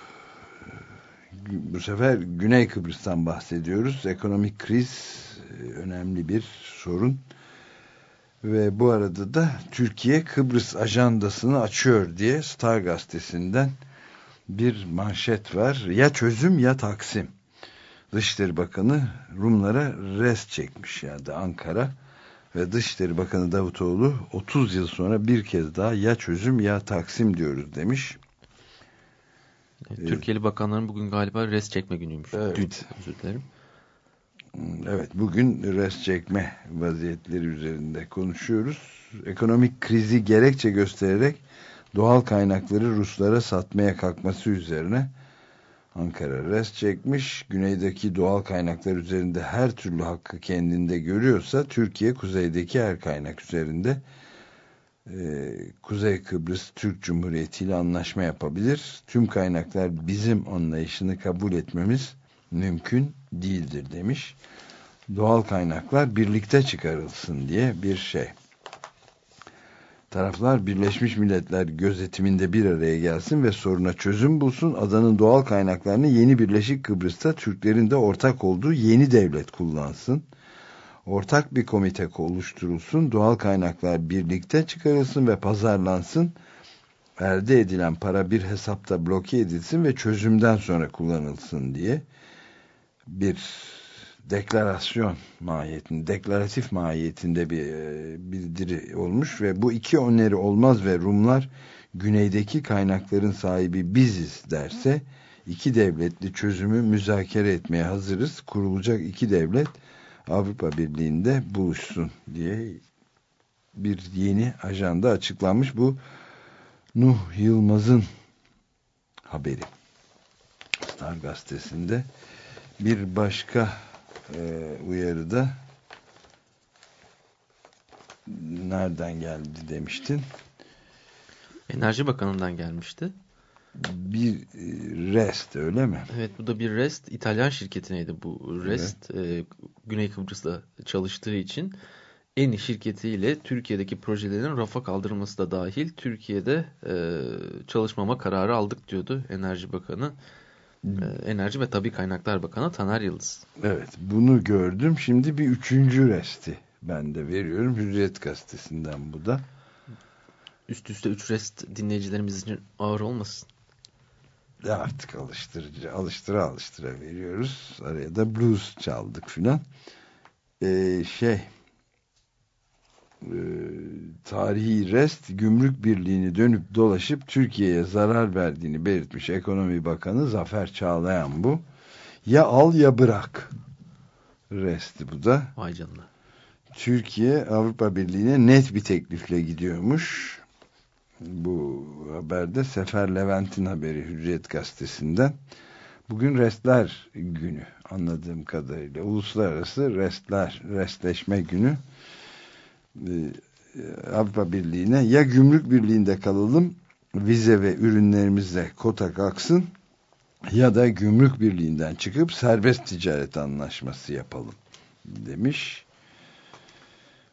bu sefer Güney Kıbrıs'tan bahsediyoruz. Ekonomik kriz önemli bir sorun. Ve bu arada da Türkiye Kıbrıs ajandasını açıyor diye Star gazetesinden bir manşet var. Ya çözüm ya Taksim. Dışişleri Bakanı Rumlara rest çekmiş yani Ankara ve Dışişleri Bakanı Davutoğlu 30 yıl sonra bir kez daha ya çözüm ya Taksim diyoruz demiş. Türkiye'li bakanların bugün galiba rest çekme günüymüş. Evet. Dün, özür dilerim. Evet, bugün rest çekme vaziyetleri üzerinde konuşuyoruz. Ekonomik krizi gerekçe göstererek doğal kaynakları Ruslara satmaya kalkması üzerine Ankara rest çekmiş. Güneydeki doğal kaynaklar üzerinde her türlü hakkı kendinde görüyorsa Türkiye kuzeydeki her kaynak üzerinde Kuzey Kıbrıs Türk Cumhuriyeti ile anlaşma yapabilir. Tüm kaynaklar bizim anlayışını kabul etmemiz mümkün değildir demiş. Doğal kaynaklar birlikte çıkarılsın diye bir şey. Taraflar Birleşmiş Milletler gözetiminde bir araya gelsin ve soruna çözüm bulsun. Adanın doğal kaynaklarını yeni Birleşik Kıbrıs'ta Türklerin de ortak olduğu yeni devlet kullansın. Ortak bir komite oluşturulsun. Doğal kaynaklar birlikte çıkarılsın ve pazarlansın. Elde edilen para bir hesapta bloke edilsin ve çözümden sonra kullanılsın diye bir deklarasyon mahiyetinde, deklaratif mahiyetinde bir bildiri olmuş ve bu iki öneri olmaz ve Rumlar güneydeki kaynakların sahibi biziz derse iki devletli çözümü müzakere etmeye hazırız. Kurulacak iki devlet Avrupa Birliği'nde buluşsun diye bir yeni ajanda açıklanmış. Bu Nuh Yılmaz'ın haberi. Star gazetesinde bir başka uyarıda nereden geldi demiştin? Enerji Bakanı'ndan gelmişti. Bir rest öyle mi? Evet, bu da bir rest. İtalyan şirketineydi bu rest. Evet. Güney Kıbrıs'ta çalıştığı için Eni şirketiyle Türkiye'deki projelerin rafa kaldırılması da dahil Türkiye'de çalışmama kararı aldık diyordu Enerji Bakanı. Enerji ve Tabii Kaynaklar Bakanı Taner Yıldız. Evet, bunu gördüm. Şimdi bir üçüncü resti ben de veriyorum. Hürriyet gazetesinden bu da. Üst üste 3 rest dinleyicilerimiz için ağır olmasın. Artık alıştıra veriyoruz. Araya da blues çaldık filan. Tarihi rest gümrük birliğini dönüp dolaşıp Türkiye'ye zarar verdiğini belirtmiş Ekonomi Bakanı Zafer Çağlayan bu. Ya al ya bırak resti bu da. Vay canına. Türkiye Avrupa Birliği'ne net bir teklifle gidiyormuş. Bu haberde Sefer Levent'in haberi Hürriyet gazetesinden. Bugün restler günü anladığım kadarıyla. Uluslararası restleşme günü. Avrupa Birliği'ne ya gümrük birliğinde kalalım, vize ve ürünlerimizle kota kalksın, ya da gümrük birliğinden çıkıp serbest ticaret anlaşması yapalım demiş.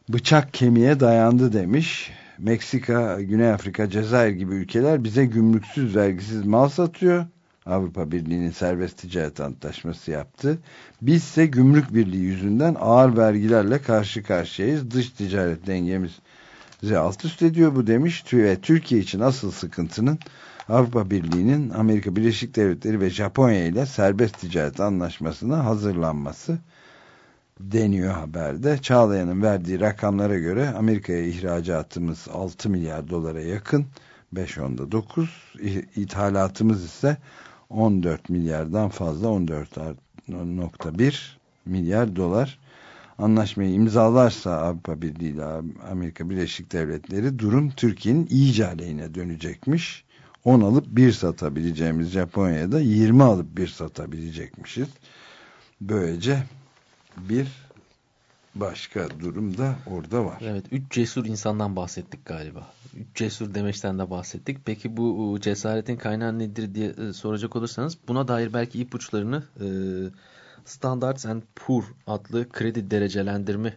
bıçak kemiğe dayandı demiş. Meksika, Güney Afrika, Cezayir gibi ülkeler bize gümrüksüz, vergisiz mal satıyor. Avrupa Birliği'nin serbest ticaret antlaşması yaptı. Bizse gümrük birliği yüzünden ağır vergilerle karşı karşıyayız. Dış ticaret dengemizi alt üst ediyor bu demiş. Ve Türkiye için asıl sıkıntının Avrupa Birliği'nin Amerika Birleşik Devletleri ve Japonya ile serbest ticaret anlaşmasına hazırlanması deniyor haberde. Çağlayan'ın verdiği rakamlara göre Amerika'ya ihracatımız 6 milyar dolara yakın, 5.9, ithalatımız ise 14 milyardan fazla, 14.1 milyar dolar. Anlaşmayı imzalarsa Avrupa Birliği ile Amerika Birleşik Devletleri, durum Türkiye'nin iyice aleyhine dönecekmiş. 10 alıp 1 satabileceğimiz Japonya'da 20 alıp 1 satabilecekmişiz. Böylece bir başka durum da orada var. Evet, 3 cesur insandan bahsettik galiba. 3 cesur demeçten de bahsettik. Peki bu cesaretin kaynağı nedir diye soracak olursanız, buna dair belki ipuçlarını Standard & Poor adlı kredi derecelendirme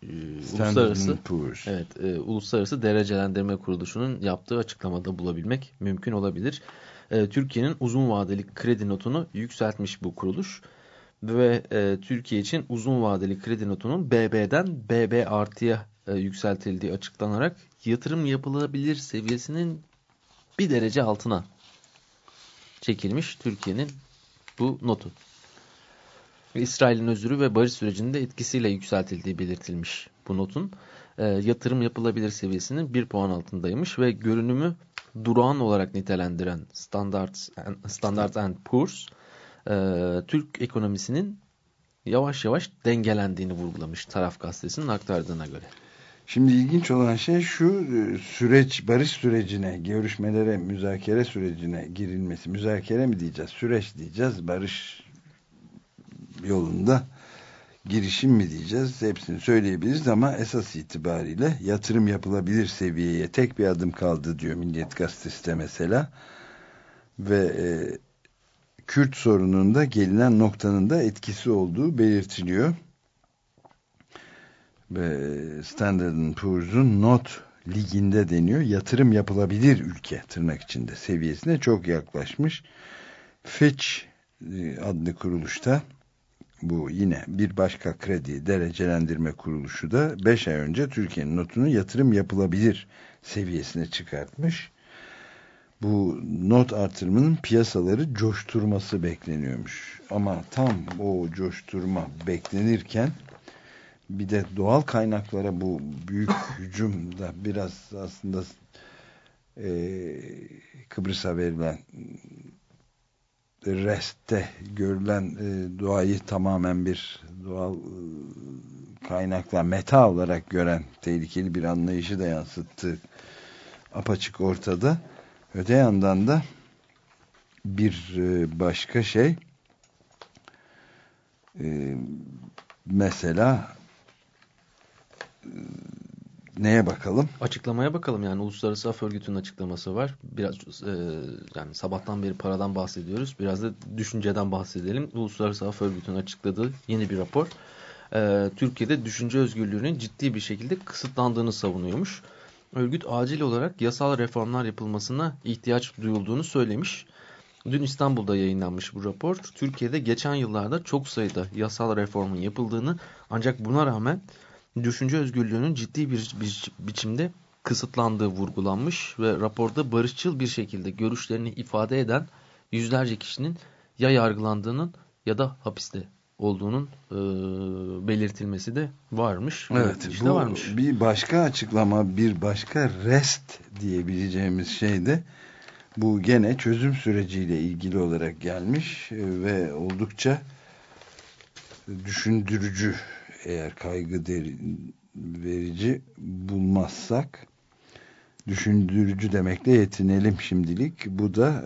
uluslararası derecelendirme kuruluşunun yaptığı açıklamada bulabilmek mümkün olabilir. Türkiye'nin uzun vadeli kredi notunu yükseltmiş bu kuruluş ve Türkiye için uzun vadeli kredi notunun BB'den BB artıya yükseltildiği açıklanarak yatırım yapılabilir seviyesinin bir derece altına çekilmiş Türkiye'nin bu notu. İsrail'in özürü ve barış sürecinde etkisiyle yükseltildiği belirtilmiş bu notun. Yatırım yapılabilir seviyesinin 1 puan altındaymış ve görünümü durağan olarak nitelendiren Standard & Poor's Türk ekonomisinin yavaş yavaş dengelendiğini vurgulamış Taraf Gazetesi'nin aktardığına göre. Şimdi ilginç olan şey şu: süreç, barış sürecine, görüşmelere, müzakere sürecine girilmesi. Müzakere mi diyeceğiz, süreç diyeceğiz, barış yolunda girişim mi diyeceğiz, hepsini söyleyebiliriz ama esas itibariyle yatırım yapılabilir seviyeye tek bir adım kaldı diyor Milliyet Gazetesi de mesela. Ve Kürt sorununda gelinen noktanın da etkisi olduğu belirtiliyor. Ve Standard & Poor's'un not liginde deniyor, yatırım yapılabilir ülke tırnak içinde seviyesine çok yaklaşmış. Fitch adlı kuruluşta, bu yine bir başka kredi derecelendirme kuruluşu da 5 ay önce Türkiye'nin notunu yatırım yapılabilir seviyesine çıkartmış. Bu not artırımının piyasaları coşturması bekleniyormuş. Ama tam o coşturma beklenirken bir de doğal kaynaklara bu büyük hücum da biraz aslında Kıbrıs'a verilen REST'te görülen doğayı tamamen bir doğal kaynaklar meta olarak gören tehlikeli bir anlayışı da yansıttığı apaçık ortada. Öte yandan da bir başka şey, mesela neye bakalım? Açıklamaya bakalım. Yani Uluslararası Af Örgütü'nün açıklaması var. Biraz yani sabahtan beri paradan bahsediyoruz. Biraz da düşünceden bahsedelim. Uluslararası Af Örgütü'nün açıkladığı yeni bir rapor. Türkiye'de düşünce özgürlüğünün ciddi bir şekilde kısıtlandığını savunuyormuş. Örgüt acil olarak yasal reformlar yapılmasına ihtiyaç duyulduğunu söylemiş. Dün İstanbul'da yayınlanmış bu rapor. Türkiye'de geçen yıllarda çok sayıda yasal reformun yapıldığını, ancak buna rağmen düşünce özgürlüğünün ciddi bir biçimde kısıtlandığı vurgulanmış ve raporda barışçıl bir şekilde görüşlerini ifade eden yüzlerce kişinin ya yargılandığının ya da hapiste olduğunun belirtilmesi de varmış. Evet, işte bu varmış. Bir başka açıklama, bir başka REST diyebileceğimiz şey de bu gene çözüm süreciyle ilgili olarak gelmiş ve oldukça düşündürücü, eğer kaygı verici bulmazsak düşündürücü demekle yetinelim şimdilik. Bu da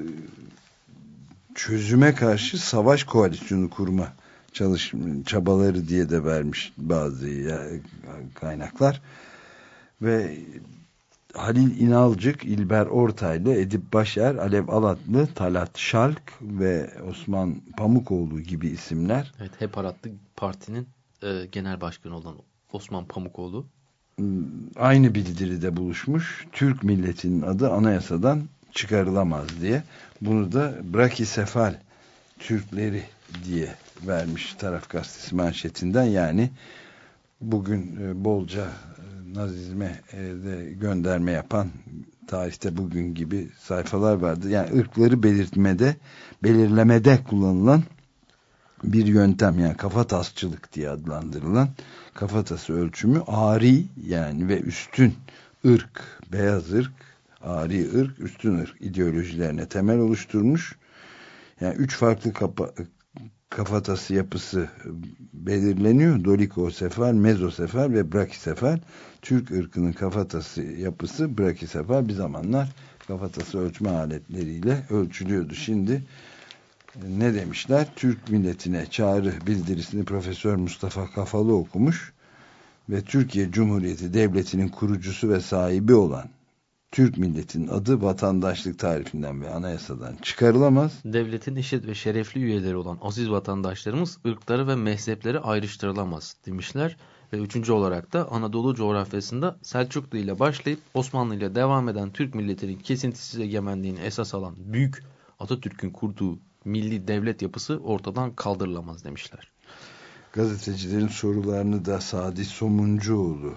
çözüme karşı savaş koalisyonu kurma çabaları diye de vermiş bazı kaynaklar. Ve Halil İnalcık, İlber Ortaylı, Edip Başer, Alev Alatlı, Talat Şalk ve Osman Pamukoğlu gibi isimler. Evet, HEP adlı partinin genel başkanı olan Osman Pamukoğlu. Aynı bildiride buluşmuş. Türk milletinin adı anayasadan çıkarılamaz diye. Bunu da Brakisefal Türkleri diye vermiş Taraf Gazetesi manşetinden. Yani bugün bolca Nazizme de gönderme yapan, tarihte bugün gibi sayfalar vardı. Yani ırkları belirlemede kullanılan bir yöntem, yani kafatasçılık diye adlandırılan kafatası ölçümü ari yani ve üstün ırk, beyaz ırk, ari ırk, üstün ırk ideolojilerine temel oluşturmuş. Yani 3 farklı kafatası yapısı belirleniyor. Dolikosefal, mezosefal ve brakisefal. Türk ırkının kafatası yapısı brakisefal. Bir zamanlar kafatası ölçme aletleriyle ölçülüyordu. Şimdi ne demişler? Türk milletine çağrı bildirisini Profesör Mustafa Kafalı okumuş ve Türkiye Cumhuriyeti Devleti'nin kurucusu ve sahibi olan Türk milletinin adı vatandaşlık tarifinden ve anayasadan çıkarılamaz. Devletin eşit ve şerefli üyeleri olan aziz vatandaşlarımız ırkları ve mezhepleri ayrıştırılamaz demişler. Ve üçüncü olarak da Anadolu coğrafyasında Selçuklu ile başlayıp Osmanlı ile devam eden Türk milletinin kesintisiz egemenliğini esas alan büyük Atatürk'ün kurduğu milli devlet yapısı ortadan kaldırılamaz demişler. Gazetecilerin sorularını da Sadi Somuncuoğlu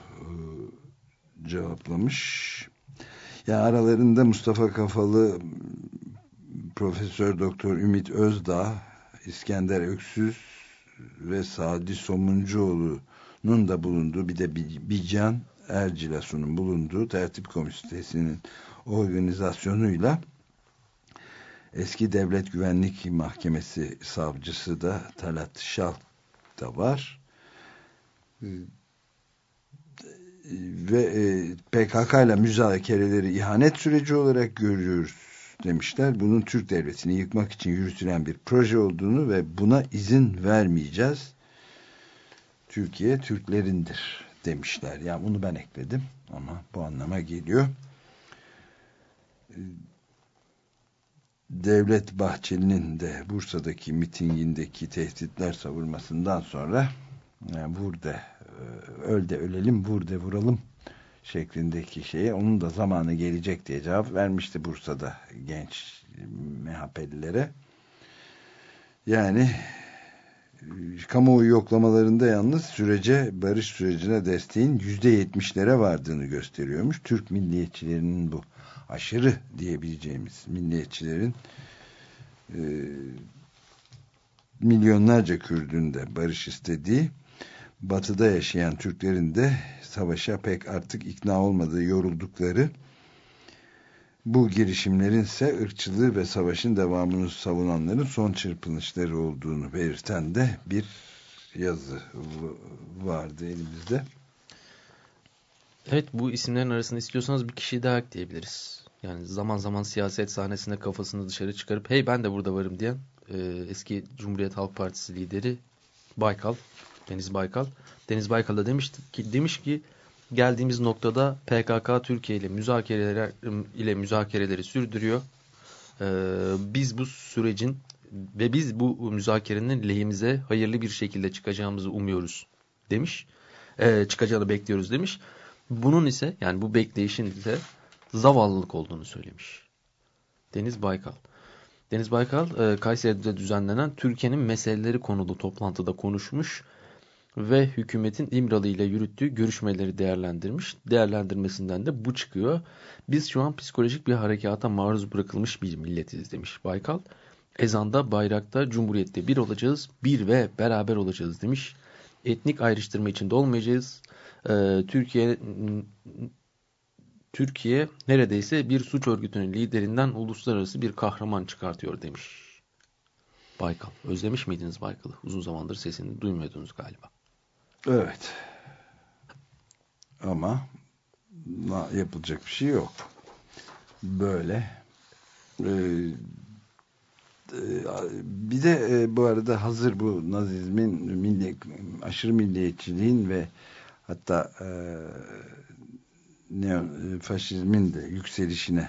cevaplamış. Ya aralarında Mustafa Kafalı, Profesör Doktor Ümit Özdağ, İskender Öksüz ve Sadi Somuncuoğlu'nun da bulunduğu, bir de Bican Ercilasun'un bulunduğu tertip komitesinin organizasyonuyla eski Devlet Güvenlik Mahkemesi savcısı da Talat Şalk da var. Ve PKK ile müzakereleri ihanet süreci olarak görüyoruz demişler. Bunun Türk devletini yıkmak için yürütülen bir proje olduğunu ve buna izin vermeyeceğiz. Türkiye Türklerindir demişler. Yani bunu ben ekledim ama bu anlama geliyor. Devlet Bahçeli'nin de Bursa'daki mitingindeki tehditler savurmasından sonra yani burada öl de ölelim, vur de vuralım şeklindeki şeye onun da zamanı gelecek diye cevap vermişti Bursa'da genç MHP'lilere. Yani kamuoyu yoklamalarında yalnız barış sürecine desteğin %70'lere vardığını gösteriyormuş. Türk milliyetçilerinin, bu aşırı diyebileceğimiz milliyetçilerin milyonlarca Kürdün de barış istediği, Batı'da yaşayan Türklerin de savaşa pek artık ikna olmadığı, yoruldukları, bu girişimlerin ise ırkçılığı ve savaşın devamını savunanların son çırpınışları olduğunu belirten de bir yazı vardı elimizde. Evet, bu isimlerin arasında istiyorsanız bir kişiyi daha ekleyebiliriz. Yani zaman zaman siyaset sahnesinde kafasını dışarı çıkarıp hey ben de burada varım diyen eski Cumhuriyet Halk Partisi lideri Deniz Baykal. Deniz Baykal da demiş ki geldiğimiz noktada PKK Türkiye ile müzakereleri sürdürüyor. Biz bu sürecin ve biz bu müzakerenin lehimize hayırlı bir şekilde çıkacağımızı umuyoruz demiş. Çıkacağını bekliyoruz demiş. Bunun ise, yani bu bekleyişin ise zavallılık olduğunu söylemiş Deniz Baykal. Deniz Baykal Kayseri'de düzenlenen Türkiye'nin meseleleri konulu toplantıda konuşmuş ve hükümetin İmralı ile yürüttüğü görüşmeleri değerlendirmiş. Değerlendirmesinden de bu çıkıyor. Biz şu an psikolojik bir harekata maruz bırakılmış bir milletiz demiş Baykal. Ezanda, bayrakta, cumhuriyette bir olacağız, bir ve beraber olacağız demiş. Etnik ayrıştırma içinde olmayacağız. Türkiye neredeyse bir suç örgütünün liderinden uluslararası bir kahraman çıkartıyor demiş Baykal. Özlemiş miydiniz Baykal'ı? Uzun zamandır sesini duymuyordunuz galiba. Evet. Ama yapılacak bir şey yok. Böyle. Bir de bu arada hazır bu Nazizmin, aşırı milliyetçiliğin ve hatta faşizmin de yükselişine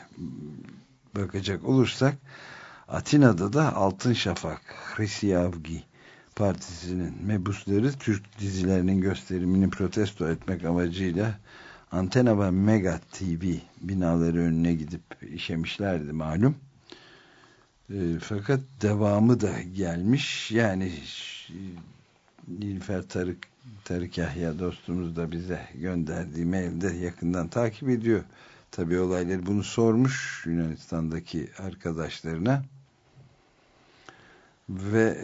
bakacak olursak, Atina'da da Altın Şafak, Hristiavgi Partisi'nin mebusları Türk dizilerinin gösterimini protesto etmek amacıyla Antena ve Mega TV binaları önüne gidip işemişlerdi malum. Fakat devamı da gelmiş. Yani Nilüfer Tarık Yahya dostumuz da bize gönderdiği mailde yakından takip ediyor. Tabii olayları, bunu sormuş Yunanistan'daki arkadaşlarına ve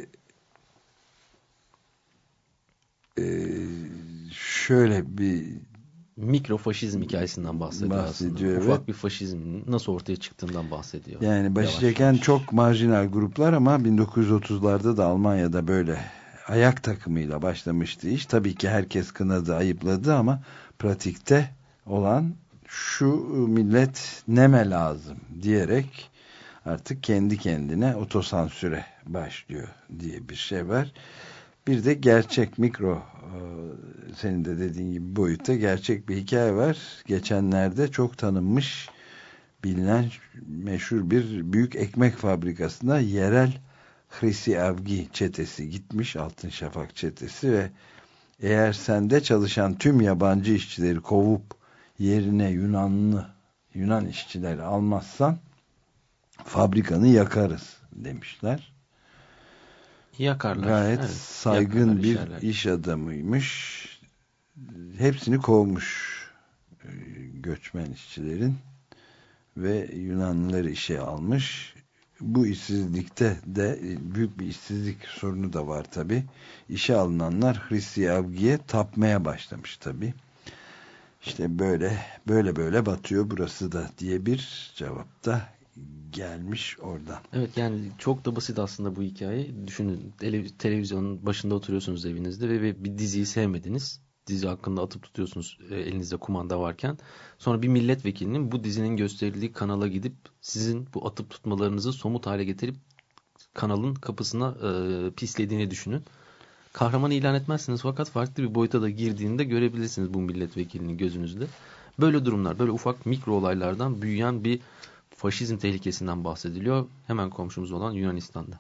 şöyle bir mikrofaşizm hikayesinden bahsediyor aslında. Evet. Ufak bir faşizmin nasıl ortaya çıktığından bahsediyor. Yani başı çeken çok marjinal gruplar ama 1930'larda da Almanya'da böyle ayak takımıyla başlamıştı iş. Tabii ki herkes kınadı, ayıpladı ama pratikte olan şu: millet neme lazım diyerek artık kendi kendine otosansüre başlıyor diye bir şey var. Bir de gerçek mikro, senin de dediğin gibi boyutta gerçek bir hikaye var. Geçenlerde çok tanınmış, bilinen, meşhur bir büyük ekmek fabrikasına yerel Hristiavgi çetesi gitmiş, Altın Şafak çetesi, ve eğer sende çalışan tüm yabancı işçileri kovup yerine Yunan işçileri almazsan fabrikanı yakarız demişler. Yakarlar. Gayet evet, saygın yakarlar, bir işerler. iş adamıymış. Hepsini kovmuş göçmen işçilerin ve Yunanlıları işe almış. Bu işsizlikte de büyük bir işsizlik sorunu da var tabi. İşe alınanlar Hristiavgi'ye tapmaya başlamış tabi. İşte böyle batıyor burası da diye bir cevap da gelmiş oradan. Evet, yani çok da basit aslında bu hikaye. Düşünün, televizyonun başında oturuyorsunuz evinizde ve bir diziyi sevmediniz. Dizi hakkında atıp tutuyorsunuz elinizde kumanda varken. Sonra bir milletvekilinin bu dizinin gösterildiği kanala gidip sizin bu atıp tutmalarınızı somut hale getirip kanalın kapısına pislediğini düşünün. Kahraman ilan etmezsiniz fakat farklı bir boyuta da girdiğinde görebilirsiniz bu milletvekilinin gözünüzde. Böyle durumlar, böyle ufak mikro olaylardan büyüyen bir faşizm tehlikesinden bahsediliyor. Hemen komşumuz olan Yunanistan'da.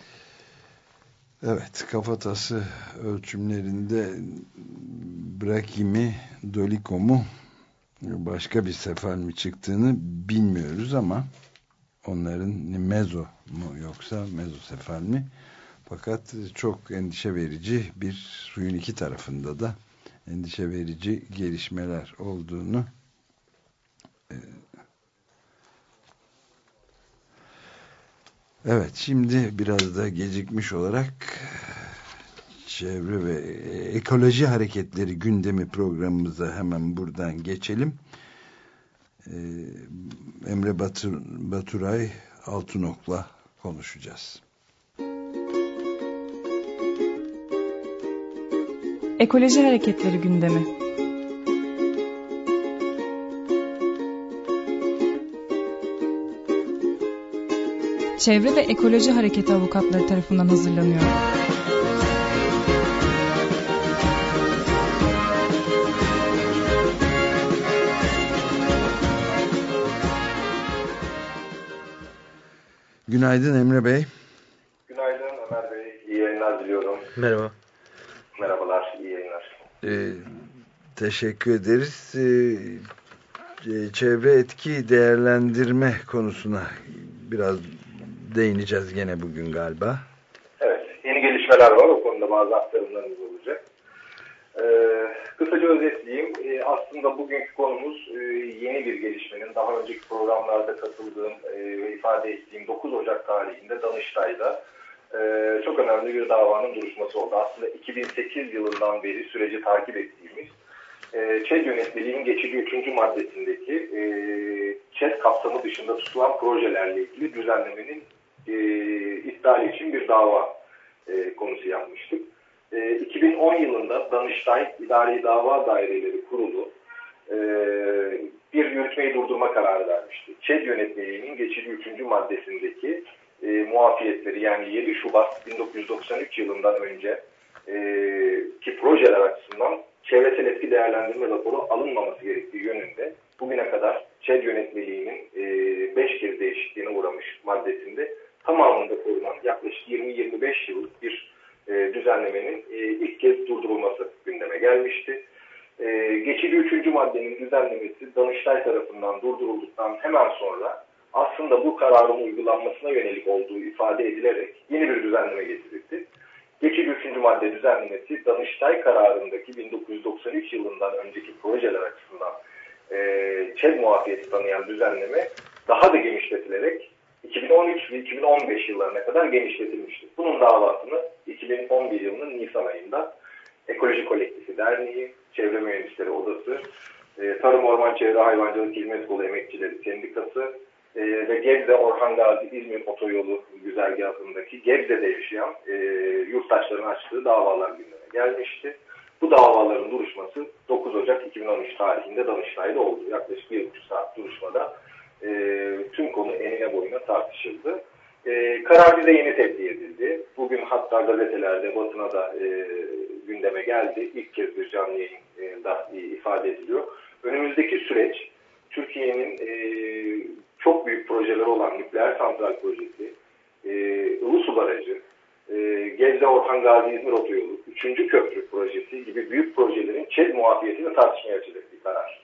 Evet, kafatası ölçümlerinde Brakim'i, Dolikom'u, başka bir sefer mi çıktığını bilmiyoruz ama onların mezo mu yoksa mezosefal mi? Fakat çok endişe verici, bir suyun iki tarafında da endişe verici gelişmeler olduğunu evet, şimdi biraz da gecikmiş olarak çevre ve ekoloji hareketleri gündemi programımıza hemen buradan geçelim. Emre Baturay Altınok'la konuşacağız. Ekoloji hareketleri gündemi. Çevre ve Ekoloji Hareketi avukatları tarafından hazırlanıyor. Günaydın Emre Bey. Günaydın Ömer Bey. İyi yayınlar diliyorum. Merhaba. Merhabalar, iyi yayınlar. Teşekkür ederiz. Çevre etki değerlendirme konusuna biraz değineceğiz gene bugün galiba. Evet, yeni gelişmeler var. O konuda bazı aktarımlarımız olacak. Kısaca özetleyeyim. Aslında bugünkü konumuz yeni bir gelişmenin, daha önceki programlarda katıldığım ve ifade ettiğim 9 Ocak tarihinde Danıştay'da çok önemli bir davanın duruşması oldu. Aslında 2008 yılından beri süreci takip ettiğimiz ÇED yönetmeliğinin geçici 3. maddesindeki ÇED kapsamı dışında tutulan projelerle ilgili düzenlemenin iptali için bir dava konusu yapmıştık. 2010 yılında Danıştay İdari Dava Daireleri Kurulu bir yürütmeyi durdurma kararı vermişti. ÇED yönetmeliğinin geçici 3. maddesindeki muafiyetleri, yani 7 Şubat 1993 yılından önce ki projeler açısından çevresel etki değerlendirme raporu alınmaması gerektiği yönünde bugüne kadar ÇED yönetmeliğinin 5 kez değişikliğine uğramış maddesinde tamamında korunan yaklaşık 20-25 yıllık bir düzenlemenin ilk kez durdurulması gündeme gelmişti. Geçici 3. maddenin düzenlemesi Danıştay tarafından durdurulduktan hemen sonra aslında bu kararın uygulanmasına yönelik olduğu ifade edilerek yeni bir düzenleme getirildi. Geçici 3. madde düzenlemesi Danıştay kararındaki 1993 yılından önceki projeler açısından ÇED muafiyeti tanıyan düzenleme daha da genişletilerek 2013 ve 2015 yıllarına kadar genişletilmiştir. Bunun davasını 2011 yılının Nisan ayında Ekoloji Kolektifi Derneği, Çevre Mühendisleri Odası, Tarım Orman Çevre Hayvancılık Hizmet Kolu Emekçileri Sendikası ve Gebze Orhan Gazi İzmir Otoyolu güzergahındaki Gebze'de yaşayan yurttaşların açtığı davalar gündeme gelmişti. Bu davaların duruşması 9 Ocak 2013 tarihinde Danıştay'da oldu. Yaklaşık 1,5 saat duruşmada tüm konu enine boyuna tartışıldı. Karar bize yeni tebliğ edildi. Bugün hatta gazetelerde, basına da gündeme geldi. İlk kez bir canlı yayında ifade ediliyor. Önümüzdeki süreç Türkiye'nin çok büyük projeleri olan nükleer santral projesi, Ilısu Barajı, Gebze Orhan Gazi İzmir Otoyolu, 3. Köprü projesi gibi büyük projelerin ÇED muafiyetini tartışmaya açacak bir karar.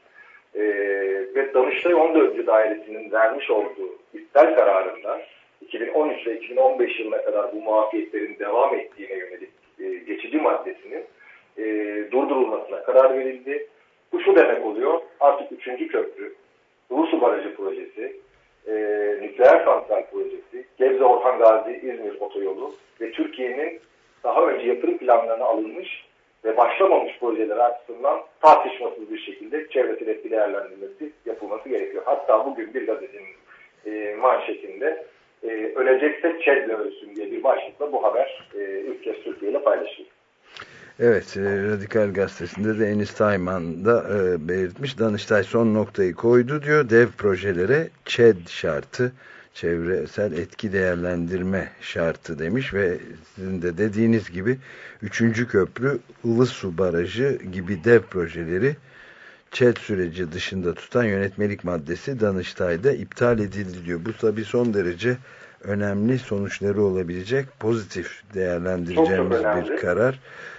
Ve Danıştay 14. Dairesi'nin vermiş olduğu iptal kararında 2013 ve 2015 yılına kadar bu muafiyetlerin devam ettiğine yönelik geçici maddesinin durdurulmasına karar verildi. Bu şu demek oluyor, artık 3. Köprü, Ilısu Barajı projesi, nükleer santral projesi, Gebze Orhan Gazi İzmir Otoyolu ve Türkiye'nin daha önce yatırım planlarına alınmış ve başlamamış projeler açısından tartışmasız bir şekilde çevresel etki değerlendirmesi yapılması gerekiyor. Hatta bugün bir gazetenin manşetinde ölecekse ÇED'le ölsün diye bir başlıkla bu haber ilk kez Türkiye ile paylaşıldı. Evet, Radikal Gazetesi'nde de Enis Tayman da belirtmiş. Danıştay son noktayı koydu diyor. Dev projelere ÇED şartı, çevresel etki değerlendirme şartı demiş ve sizin de dediğiniz gibi 3. köprü, Ilısu Barajı gibi dev projeleri ÇED süreci dışında tutan yönetmelik maddesi Danıştay'da iptal edildi diyor. Bu tabii son derece önemli sonuçları olabilecek, pozitif değerlendireceğimiz bir karar.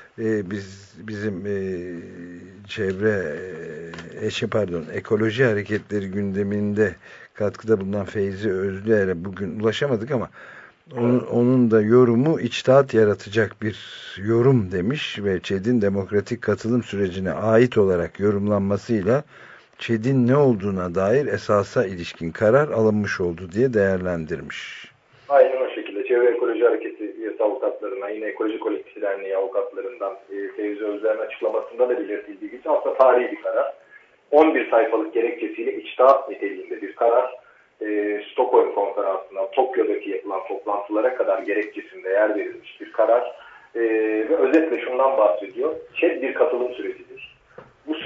Bizim ekoloji hareketleri gündeminde katkıda bulunan Feyzi Özlüer'e bugün ulaşamadık ama onun da yorumu içtihat yaratacak bir yorum demiş ve ÇED'in demokratik katılım sürecine ait olarak yorumlanmasıyla ÇED'in ne olduğuna dair esasa ilişkin karar alınmış oldu diye değerlendirmiş. Aynen o şekilde. Çevre Ekoloji Hareketi üyesi avukatlarına, yine Ekoloji Kolektifi Derneği avukatlarından Feyzi Özler'in açıklamasında da belirtildiği gibi aslında tarihi bir karar. 11 sayfalık gerekçesiyle içtihat niteliğinde bir karar. Stockholm Konferansı'na, Tokyo'daki yapılan toplantılara kadar gerekçesinde yer verilmiş bir karar. Ve özetle şundan bahsediyor. ÇED bir katılım sürecidir. Bu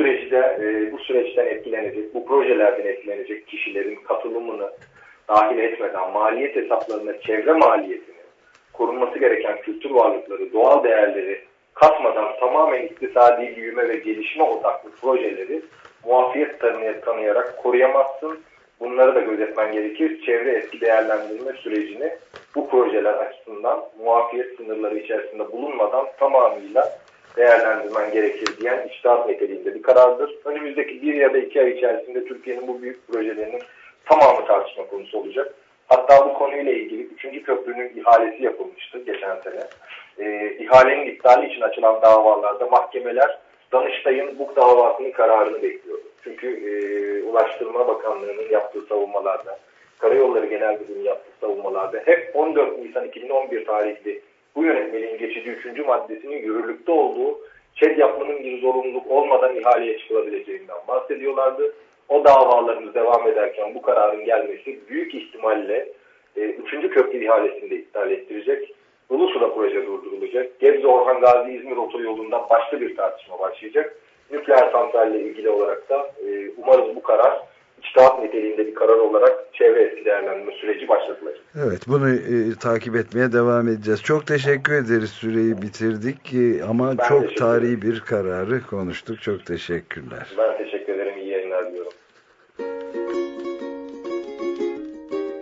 süreçten etkilenecek, bu projelerden etkilenecek kişilerin katılımını dahil etmeden maliyet hesaplarına çevre maliyetini, korunması gereken kültür varlıkları, doğal değerleri katmadan tamamen iktisadi büyüme ve gelişme odaklı projeleri muafiyet tanıyarak koruyamazsın. Bunları da gözetmen gerekir. Çevre etki değerlendirme sürecini bu projeler açısından muafiyet sınırları içerisinde bulunmadan tamamıyla değerlendirmen gerekir diyen içtihat niteliğinde bir karardır. Önümüzdeki 1 ya da 2 ay içerisinde Türkiye'nin bu büyük projelerinin tamamı tartışma konusu olacak. Hatta bu konuyla ilgili 3. köprünün ihalesi yapılmıştı geçen sene. İhalenin iptali için açılan davalarda mahkemeler Danıştay'ın bu davasının kararını bekliyordu. Çünkü Ulaştırma Bakanlığı'nın yaptığı savunmalarda, Karayolları Genel Müdürlüğü'nün yaptığı savunmalarda hep 14 Nisan 2011 tarihli bu yönetmeliğin geçici 3. maddesinin yürürlükte olduğu ÇED yapmanın bir zorunluluk olmadan ihaleye çıkılabileceğinden bahsediyorlardı. O davalarımız devam ederken bu kararın gelmesi büyük ihtimalle 3. köprü ihalesini de iptal ettirecek. Ilısu'da proje durdurulacak. Gebze Orhan Gazi İzmir Otoyolu'nda başka bir tartışma başlayacak. Nükleer santralle ilgili olarak da umarız bu karar içtihat niteliğinde bir karar olarak çevre etki değerlendirme süreci başlatılacak. Evet, bunu takip etmeye devam edeceğiz. Çok teşekkür ederiz. Süreyi bitirdik ama çok tarihi bir kararı konuştuk. Çok teşekkürler. Ben teşekkür ederim. İyi yayınlar diliyorum.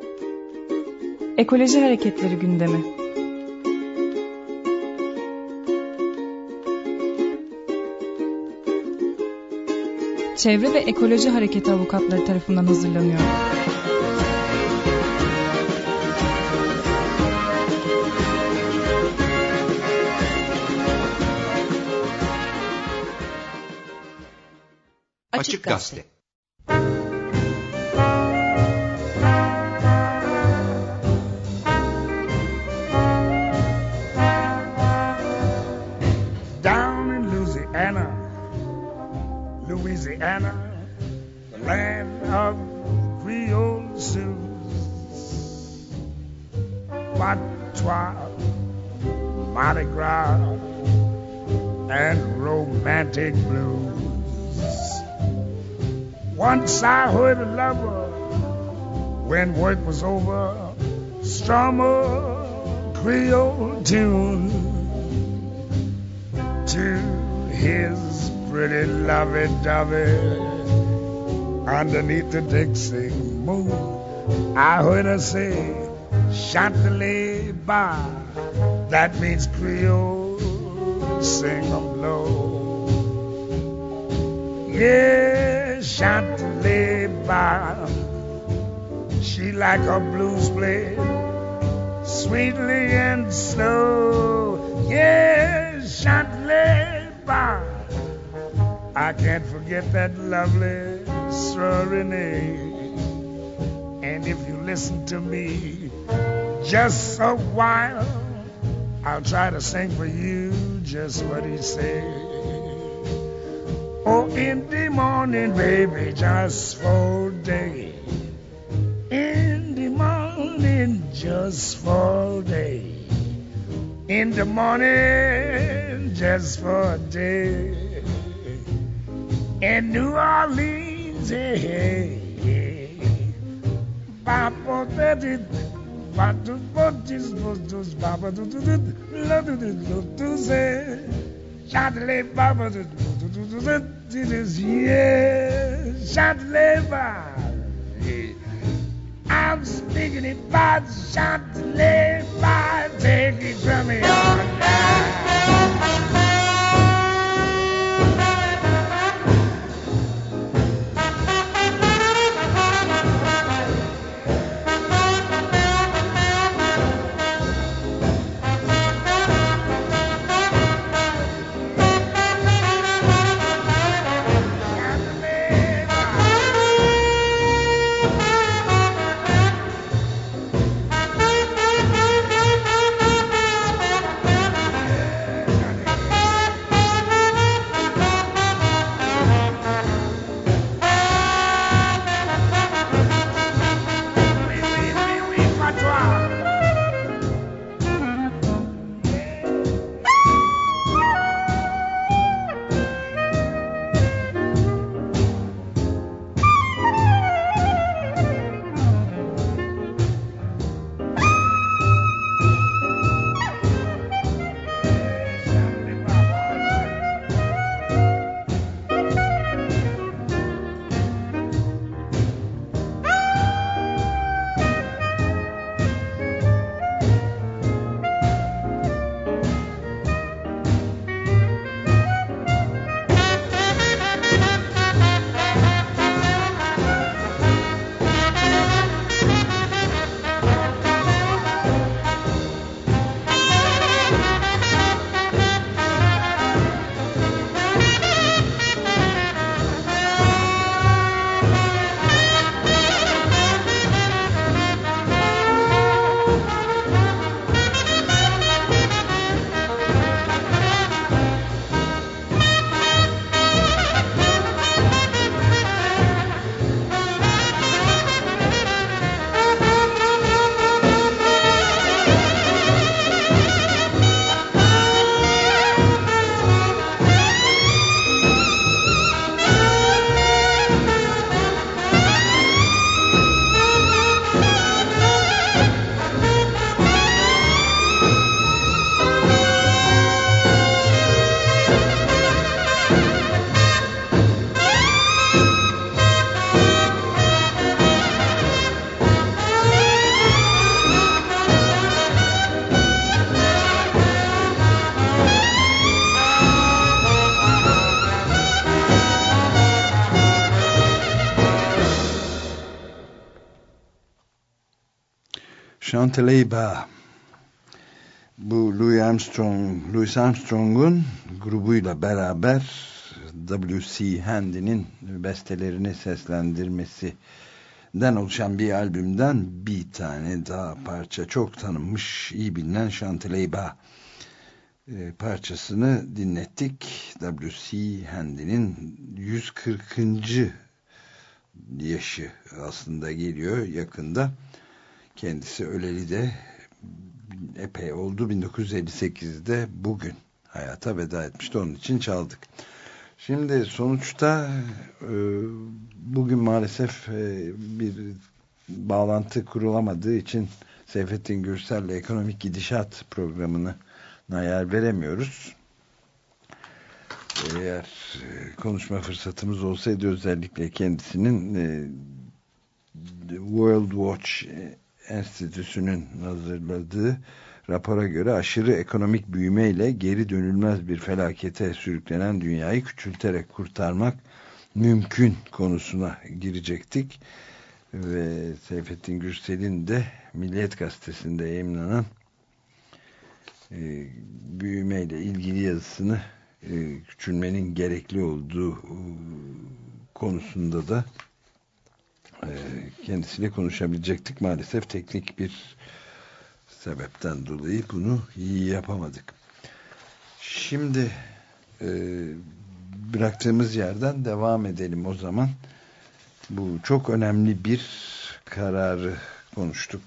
Ekoloji hareketleri gündemi. Çevre ve Ekoloji Hareketi avukatları tarafından hazırlanıyor. Açık Gazete. Down in Louisiana, the land of Creole Sioux, Patois, Mardi Gras, and romantic blues. Once I heard a lover, when work was over, strum a Creole tune to his pretty lovey-dovey underneath the Dixie moon. I heard her say, Chantilly bar, that means Creole, sing 'em low. Yeah, Chantilly bar, she like her blues played sweetly and slow. Yeah, Chantilly bar, I can't forget that lovely Sir Renee. And if you listen to me just a while, I'll try to sing for you just what he said. Oh, in the morning, baby, just for a day. In the morning, just for a day. In the morning, just for a day. In New Orleans, hey, hey, hey. Papa, that it. Chantilly Baba, yeah, Chantilly Baba. I'm speaking about Chantilly Baba. Take it from me on down. Chantilly-Ba. Bu Louis Armstrong'un grubuyla beraber W.C. Handy'nin bestelerini seslendirmesinden oluşan bir albümden bir tane daha parça, çok tanınmış, iyi bilinen Chantilly-Ba parçasını dinlettik. W.C. Handy'nin 140. yaşı aslında geliyor yakında. Kendisi öleli de epey oldu. 1958'de bugün hayata veda etmişti. Onun için çaldık. Şimdi sonuçta bugün maalesef bir bağlantı kurulamadığı için Seyfettin Gürsel'le ekonomik gidişat programına yer veremiyoruz. Eğer konuşma fırsatımız olsaydı özellikle kendisinin World Watch Enstitüsü'nün hazırladığı rapora göre aşırı ekonomik büyümeyle geri dönülmez bir felakete sürüklenen dünyayı küçülterek kurtarmak mümkün konusuna girecektik. Ve Seyfettin Gürsel'in de Milliyet Gazetesi'nde yayımlanan büyümeyle ilgili yazısını küçülmenin gerekli olduğu konusunda da kendisiyle konuşabilecektik. Maalesef teknik bir sebepten dolayı bunu iyi yapamadık. Şimdi bıraktığımız yerden devam edelim o zaman. Bu çok önemli bir kararı konuştuk.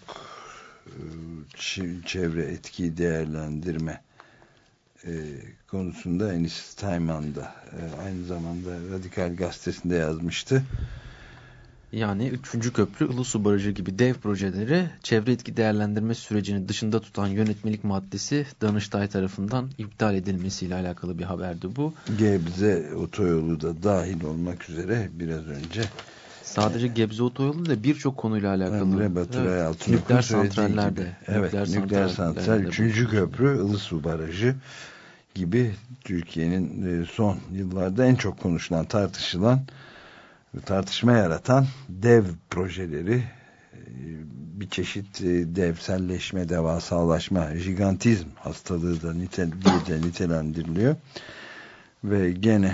Çevre etki değerlendirme konusunda Enis Tayman da aynı zamanda Radikal Gazetesi'nde yazmıştı. Yani 3. Köprü, Ilısu Barajı gibi dev projeleri çevre etki değerlendirme sürecini dışında tutan yönetmelik maddesi Danıştay tarafından iptal edilmesiyle alakalı bir haberdi bu. Gebze otoyolu da dahil olmak üzere biraz önce. Sadece Gebze otoyolu da birçok konuyla alakalı. Emre Batıray Altınok'un nükleer santrallerde. Evet, nükleer santral, 3. Köprü, Ilısu Barajı gibi Türkiye'nin son yıllarda en çok konuşulan, tartışma yaratan dev projeleri, bir çeşit devselleşme, devasalaşma, jigantizm hastalığı da nitelendiriliyor. Ve gene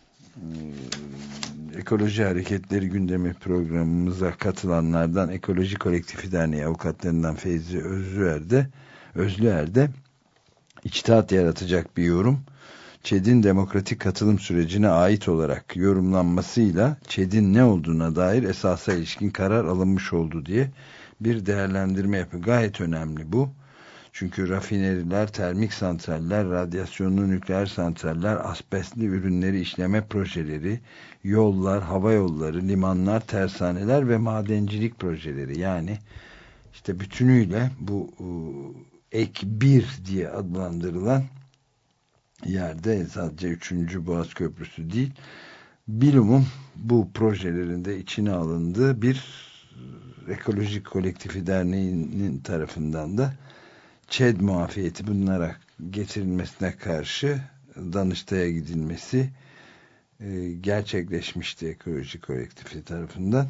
Ekoloji Hareketleri gündemi programımıza katılanlardan Ekoloji Kolektifi Derneği avukatlarından Feyzi Özlüer'de içtihat yaratacak bir yorum, ÇED'in demokratik katılım sürecine ait olarak yorumlanmasıyla ÇED'in ne olduğuna dair esasa ilişkin karar alınmış oldu diye bir değerlendirme yapıyor. Gayet önemli bu. Çünkü rafineriler, termik santraller, radyasyonlu nükleer santraller, asbestli ürünleri işleme projeleri, yollar, hava yolları, limanlar, tersaneler ve madencilik projeleri, yani işte bütünüyle bu ek 1 diye adlandırılan yerde sadece 3. Boğaz Köprüsü değil, bilumum bu projelerin de içine alındığı bir Ekolojik Kolektifi Derneği'nin tarafından da ÇED muafiyeti bunlara getirilmesine karşı Danıştay'a gidilmesi gerçekleşmişti Ekolojik Kolektifi tarafından.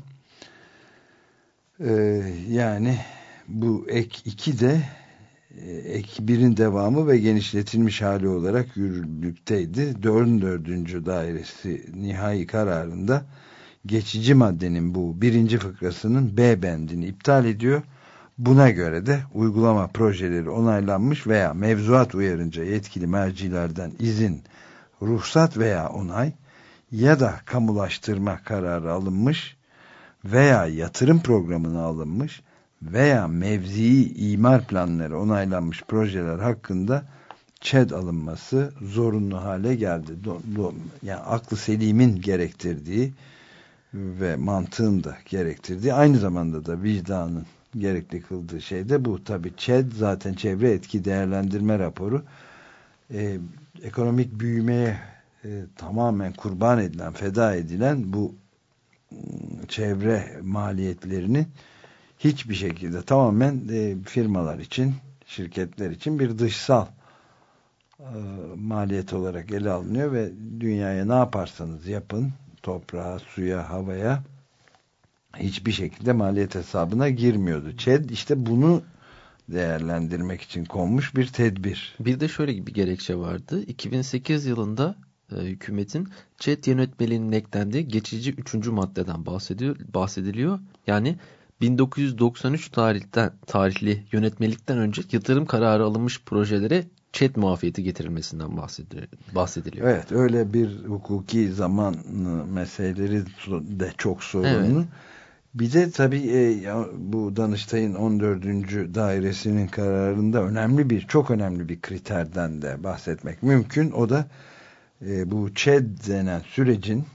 Yani bu ek 2 de ek 1'in devamı ve genişletilmiş hali olarak yürürlükteydi. 4. dairesi nihai kararında geçici maddenin bu 1. fıkrasının B bendini iptal ediyor. Buna göre de uygulama projeleri onaylanmış veya mevzuat uyarınca yetkili mercilerden izin, ruhsat veya onay ya da kamulaştırma kararı alınmış veya yatırım programına alınmış veya mevzii imar planları onaylanmış projeler hakkında ÇED alınması zorunlu hale geldi. Yani aklı selimin gerektirdiği ve mantığın da gerektirdiği, aynı zamanda da vicdanın gerekli kıldığı şey de bu. Tabii ÇED zaten çevre etki değerlendirme raporu ekonomik büyümeye tamamen kurban edilen, feda edilen bu çevre maliyetlerini hiçbir şekilde tamamen firmalar için, şirketler için bir dışsal maliyet olarak ele alınıyor ve dünyaya ne yaparsanız yapın, toprağa, suya, havaya hiçbir şekilde maliyet hesabına girmiyordu. ÇED işte bunu değerlendirmek için konmuş bir tedbir. Bir de şöyle bir gerekçe vardı. 2008 yılında hükümetin ÇED yönetmeliğinin eklendiği geçici 3. maddeden bahsediliyor. Yani 1993 tarihli yönetmelikten önce yatırım kararı alınmış projelere ÇED muafiyeti getirilmesinden bahsediliyor. Evet, öyle bir hukuki zaman meseleleri de çok sorunlu. Evet. Bir de tabii bu Danıştay'ın 14. dairesinin kararında çok önemli bir kriterden de bahsetmek mümkün. O da bu ÇED denen sürecin,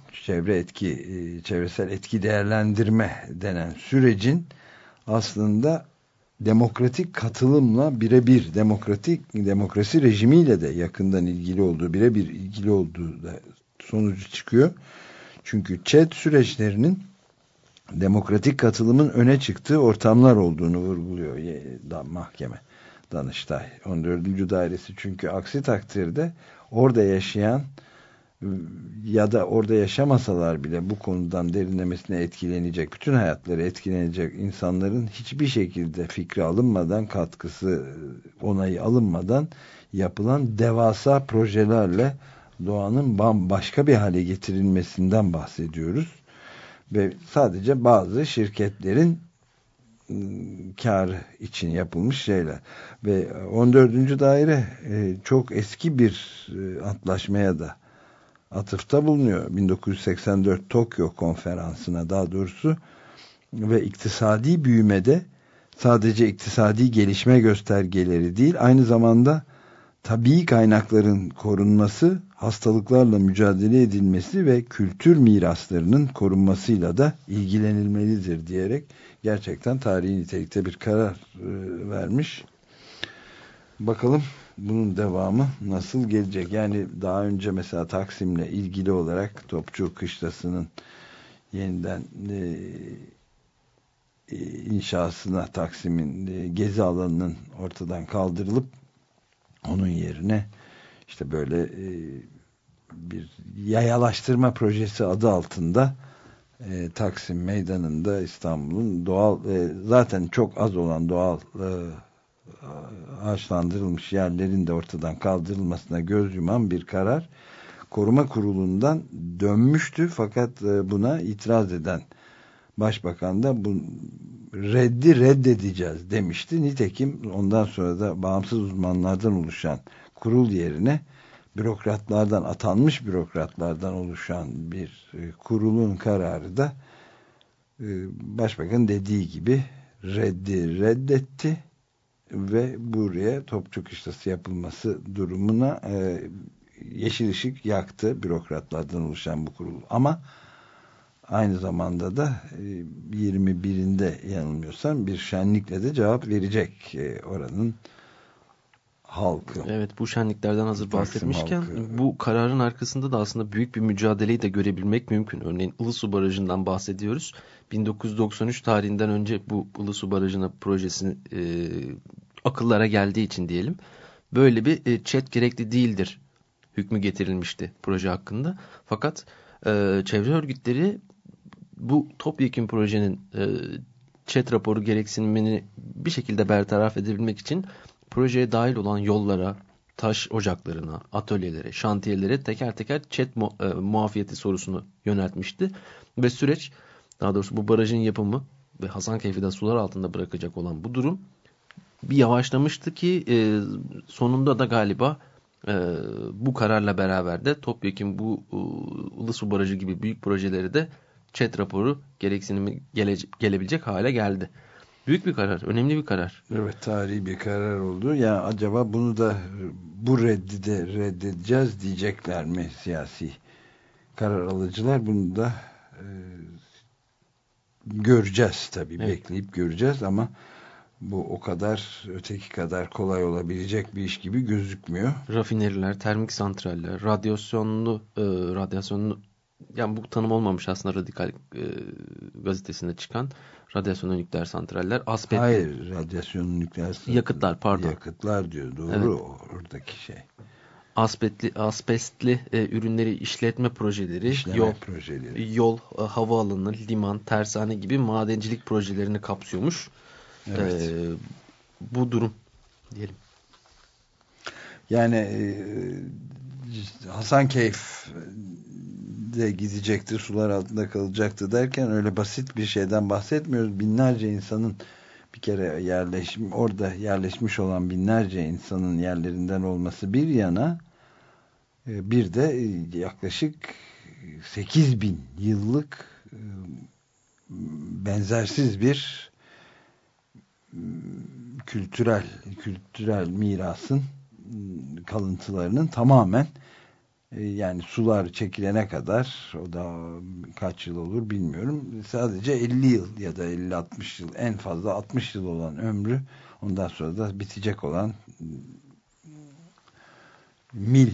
çevresel etki değerlendirme denen sürecin aslında demokratik katılımla birebir, demokrasi rejimiyle de yakından birebir ilgili olduğu da sonucu çıkıyor. Çünkü ÇED süreçlerinin demokratik katılımın öne çıktığı ortamlar olduğunu vurguluyor mahkeme, Danıştay 14. dairesi. Çünkü aksi takdirde orada yaşayan ya da orada yaşamasalar bile bu konudan derinlemesine etkilenecek, bütün hayatları etkilenecek insanların hiçbir şekilde fikri alınmadan, katkısı, onayı alınmadan yapılan devasa projelerle doğanın bambaşka bir hale getirilmesinden bahsediyoruz. Ve sadece bazı şirketlerin kârı için yapılmış şeyler. Ve 14. daire çok eski bir antlaşmaya da atıfta bulunuyor. 1984 Tokyo konferansına daha doğrusu, ve iktisadi büyümede sadece iktisadi gelişme göstergeleri değil, aynı zamanda tabii kaynakların korunması, hastalıklarla mücadele edilmesi ve kültür miraslarının korunmasıyla da ilgilenilmelidir diyerek gerçekten tarihi nitelikte bir karar vermiş. Bakalım bunun devamı nasıl gelecek? Yani daha önce mesela Taksim'le ilgili olarak Topçu Kışlası'nın yeniden inşasına, Taksim'in gezi alanının ortadan kaldırılıp onun yerine işte böyle bir yayalaştırma projesi adı altında Taksim Meydanı'nda İstanbul'un doğal zaten çok az olan doğal ağaçlandırılmış yerlerin de ortadan kaldırılmasına göz yuman bir karar Koruma Kurulu'ndan dönmüştü. Fakat buna itiraz eden Başbakan da bu reddedeceğiz demişti. Nitekim ondan sonra da bağımsız uzmanlardan oluşan kurul yerine atanmış bürokratlardan oluşan bir kurulun kararı da Başbakan dediği gibi reddetti ve buraya Topçu Kışlası yapılması durumuna yeşil ışık yaktı bürokratlardan oluşan bu kurul. Ama aynı zamanda da 21'inde yanılmıyorsam bir şenlikle de cevap verecek oranın halkı. Evet, bu şenliklerden hazır bahsetmişken bu kararın arkasında da aslında büyük bir mücadeleyi de görebilmek mümkün. Örneğin Ilısu Barajı'ndan bahsediyoruz. 1993 tarihinden önce bu Ilısu Barajı'na projesini akıllara geldiği için diyelim. Böyle bir ÇED gerekli değildir hükmü getirilmişti proje hakkında. Fakat çevre örgütleri bu topyekün projenin ÇED raporu gereksinimini bir şekilde bertaraf edebilmek için projeye dahil olan yollara, taş ocaklarına, atölyelere, şantiyelere teker teker ÇED muafiyeti sorusunu yöneltmişti. Ve süreç, daha doğrusu bu barajın yapımı ve Hasankeyf'de sular altında bırakacak olan bu durum bir yavaşlamıştı ki sonunda da galiba bu kararla beraber de topyekun bu Ilısu Barajı gibi büyük projeleri de ÇED raporu gereksinimi gelebilecek hale geldi. Büyük bir karar, önemli bir karar. Evet, tarihi bir karar oldu. Ya acaba bunu da bu reddi de reddedeceğiz diyecekler mi siyasi karar alıcılar? Bunu da göreceğiz tabii. Evet. Bekleyip göreceğiz ama bu o kadar öteki kadar kolay olabilecek bir iş gibi gözükmüyor. Rafineriler, termik santraller, radyasyonlu yani bu tanım olmamış aslında Radikal gazetesinde çıkan radyasyonlu nükleer santraller, aspetli. Hayır, radyasyonlu nükleer santraller. Yakıtlar, pardon. Yakıtlar diyor, doğru, evet. Oradaki şey. Asbestli ürünleri işletme projeleri, yol, havaalanı, liman, tersane gibi madencilik projelerini kapsıyormuş. Evet. bu durum diyelim. Yani Hasankeyf'de gidecekti, sular altında kalacaktı derken öyle basit bir şeyden bahsetmiyoruz. Binlerce insanın bir kere orada yerleşmiş olan binlerce insanın yerlerinden olması bir yana, bir de yaklaşık 8.000 yıllık benzersiz bir kültürel mirasın kalıntılarının tamamen, yani sular çekilene kadar, o da kaç yıl olur bilmiyorum, sadece 50 yıl ya da 50-60 yıl, en fazla 60 yıl olan ömrü, ondan sonra da bitecek olan mille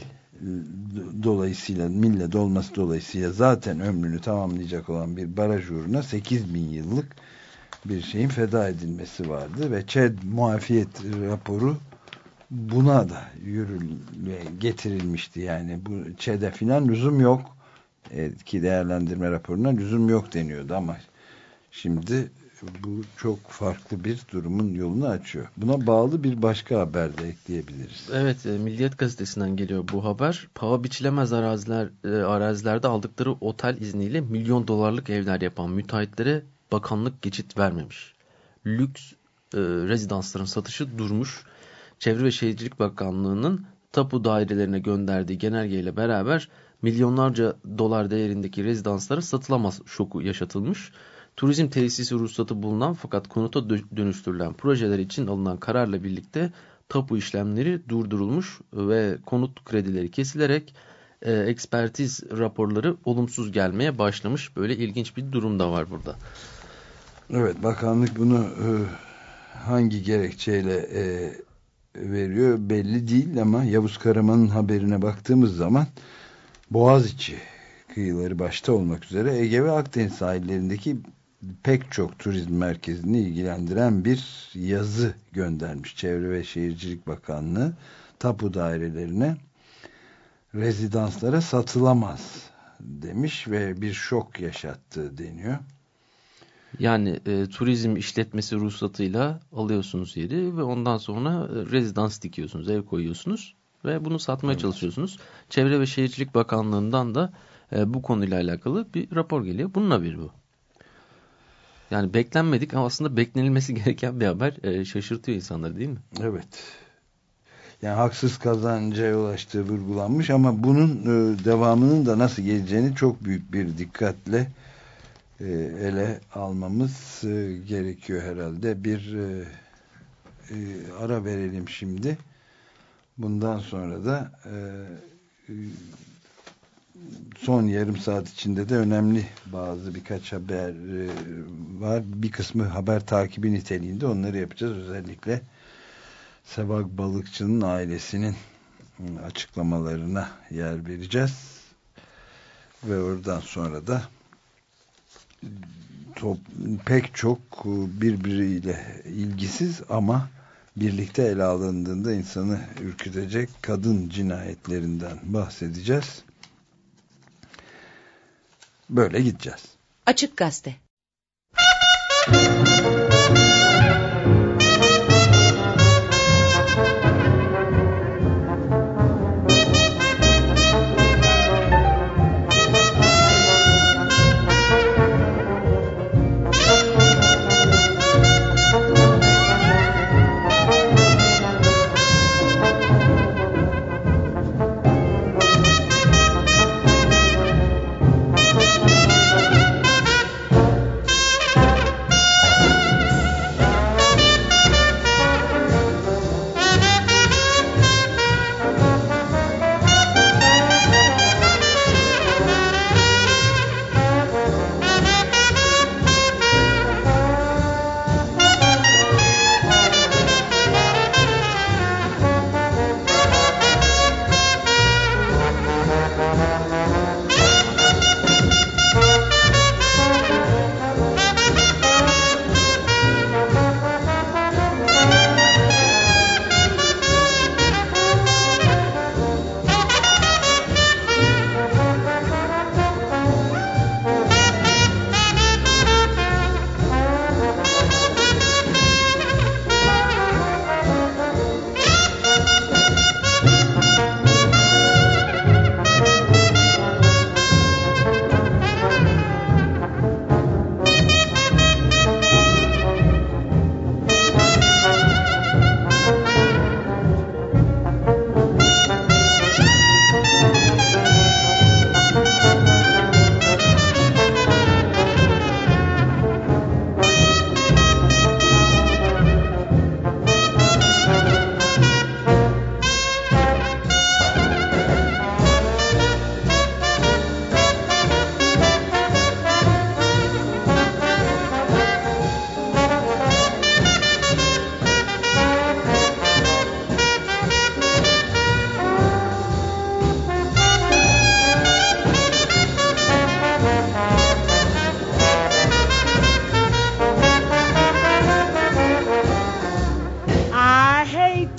dolması dolayısıyla zaten ömrünü tamamlayacak olan bir baraj uğruna 8.000 yıllık bir şeyin feda edilmesi vardı ve ÇED muafiyet raporu buna da getirilmişti. Yani bu ÇED'e filan lüzum yok, ki değerlendirme raporuna lüzum yok deniyordu, ama şimdi bu çok farklı bir durumun yolunu açıyor. Buna bağlı bir başka haber de ekleyebiliriz. Evet, Milliyet Gazetesi'nden geliyor bu haber. Paha biçilemez arazilerde aldıkları otel izniyle milyon dolarlık evler yapan müteahhitlere bakanlık geçit vermemiş. Lüks rezidansların satışı durmuş. Çevre ve Şehircilik Bakanlığı'nın tapu dairelerine gönderdiği genelgeyle beraber milyonlarca dolar değerindeki rezidanslara satılamaz şoku yaşatılmış. Turizm tesisi ruhsatı bulunan fakat konuta dönüştürülen projeler için alınan kararla birlikte tapu işlemleri durdurulmuş ve konut kredileri kesilerek ekspertiz raporları olumsuz gelmeye başlamış. Böyle ilginç bir durum da var burada. Evet, bakanlık bunu hangi gerekçeyle veriyor belli değil, ama Yavuz Karaman'ın haberine baktığımız zaman Boğaziçi kıyıları başta olmak üzere Ege ve Akdeniz sahillerindeki pek çok turizm merkezini ilgilendiren bir yazı göndermiş Çevre ve Şehircilik Bakanlığı tapu dairelerine, rezidanslara satılamaz demiş ve bir şok yaşattı deniyor. Yani turizm işletmesi ruhsatıyla alıyorsunuz yeri ve ondan sonra rezidans dikiyorsunuz, ev koyuyorsunuz ve bunu satmaya çalışıyorsunuz. Çevre ve Şehircilik Bakanlığı'ndan da bu konuyla alakalı bir rapor geliyor. Bunun haberi bu. Yani beklenmedik ama aslında beklenilmesi gereken bir haber. Şaşırtıyor insanları, değil mi? Evet. Yani haksız kazanca ulaştığı vurgulanmış, ama bunun devamının da nasıl geleceğini çok büyük bir dikkatle ele almamız gerekiyor herhalde. Bir ara verelim şimdi. Bundan sonra da son yarım saat içinde de önemli birkaç haber var. Bir kısmı haber takibi niteliğinde, onları yapacağız. Özellikle Sevak Balıkçı'nın ailesinin açıklamalarına yer vereceğiz. Ve oradan sonra da pek çok birbiriyle ilgisiz ama birlikte ele alındığında insanı ürkütecek kadın cinayetlerinden bahsedeceğiz. Böyle gideceğiz. Açık Gazete.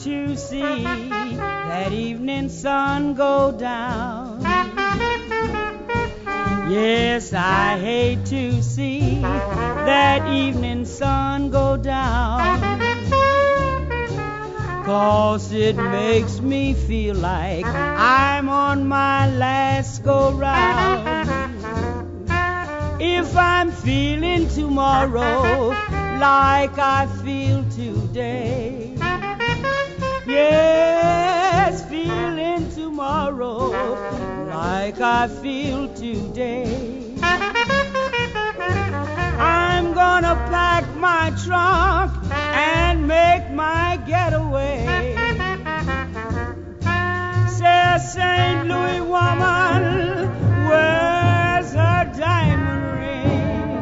to see that evening sun go down. Yes, I hate to see that evening sun go down, 'cause it makes me feel like I'm on my last go-round. If I'm feeling tomorrow like I feel today, yes, feeling tomorrow like I feel today, I'm gonna pack my trunk and make my getaway. Says St. Louis woman, where's her diamond ring?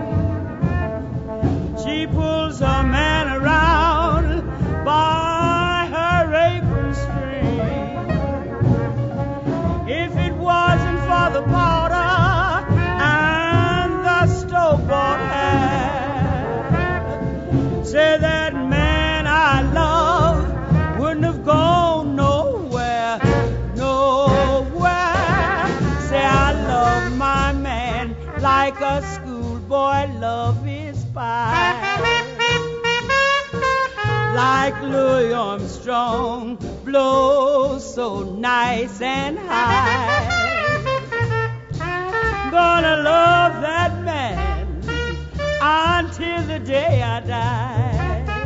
She pulls her man around by her apron string. If it wasn't for the powder and the store-bought hat, say that man I love wouldn't have gone nowhere, nowhere. Say I love my man like a schoolboy love his pie, like Louis Armstrong blows so nice and high. Gonna love that man until the day I die.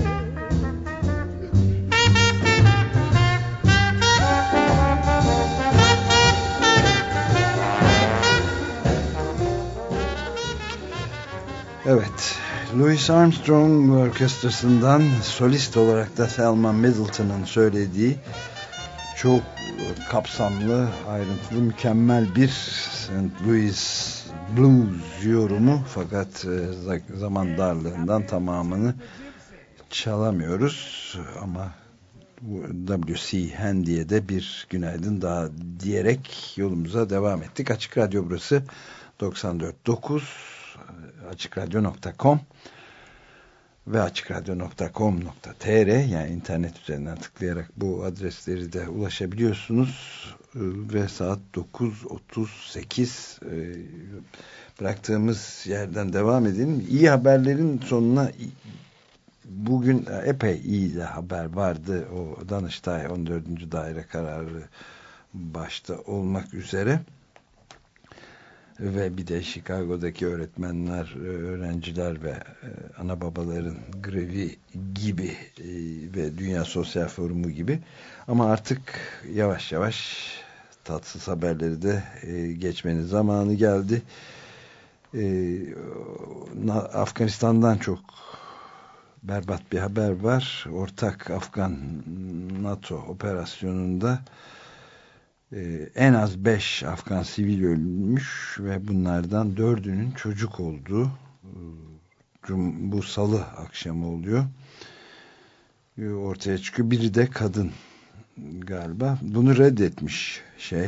Evet, Louis Armstrong Orkestrası'ndan solist olarak da Thelma Middleton'ın söylediği çok kapsamlı, ayrıntılı, mükemmel bir St. Louis Blues yorumu, fakat zaman darlığından tamamını çalamıyoruz ama W.C. Handy'ye de bir günaydın daha diyerek yolumuza devam ettik. Açık Radyo burası 94.9 açıkradyo.com ve açıkradyo.com.tr, yani internet üzerinden tıklayarak bu adresleri de ulaşabiliyorsunuz. Ve saat 9.38, bıraktığımız yerden devam edelim. İyi haberlerin sonuna bugün epey iyi de haber vardı. O Danıştay 14. daire kararı başta olmak üzere. Ve bir de Chicago'daki öğretmenler, öğrenciler ve ana babaların grevi gibi ve Dünya Sosyal Forumu gibi. Ama artık yavaş yavaş tatsız haberleri de geçmenin zamanı geldi. Afganistan'dan çok berbat bir haber var. Ortak Afgan-NATO operasyonunda en az 5 Afgan sivil ölmüş ve bunlardan 4'ünün çocuk olduğu, bu salı akşamı oluyor, ortaya çıkıyor. Biri de kadın galiba. Bunu reddetmiş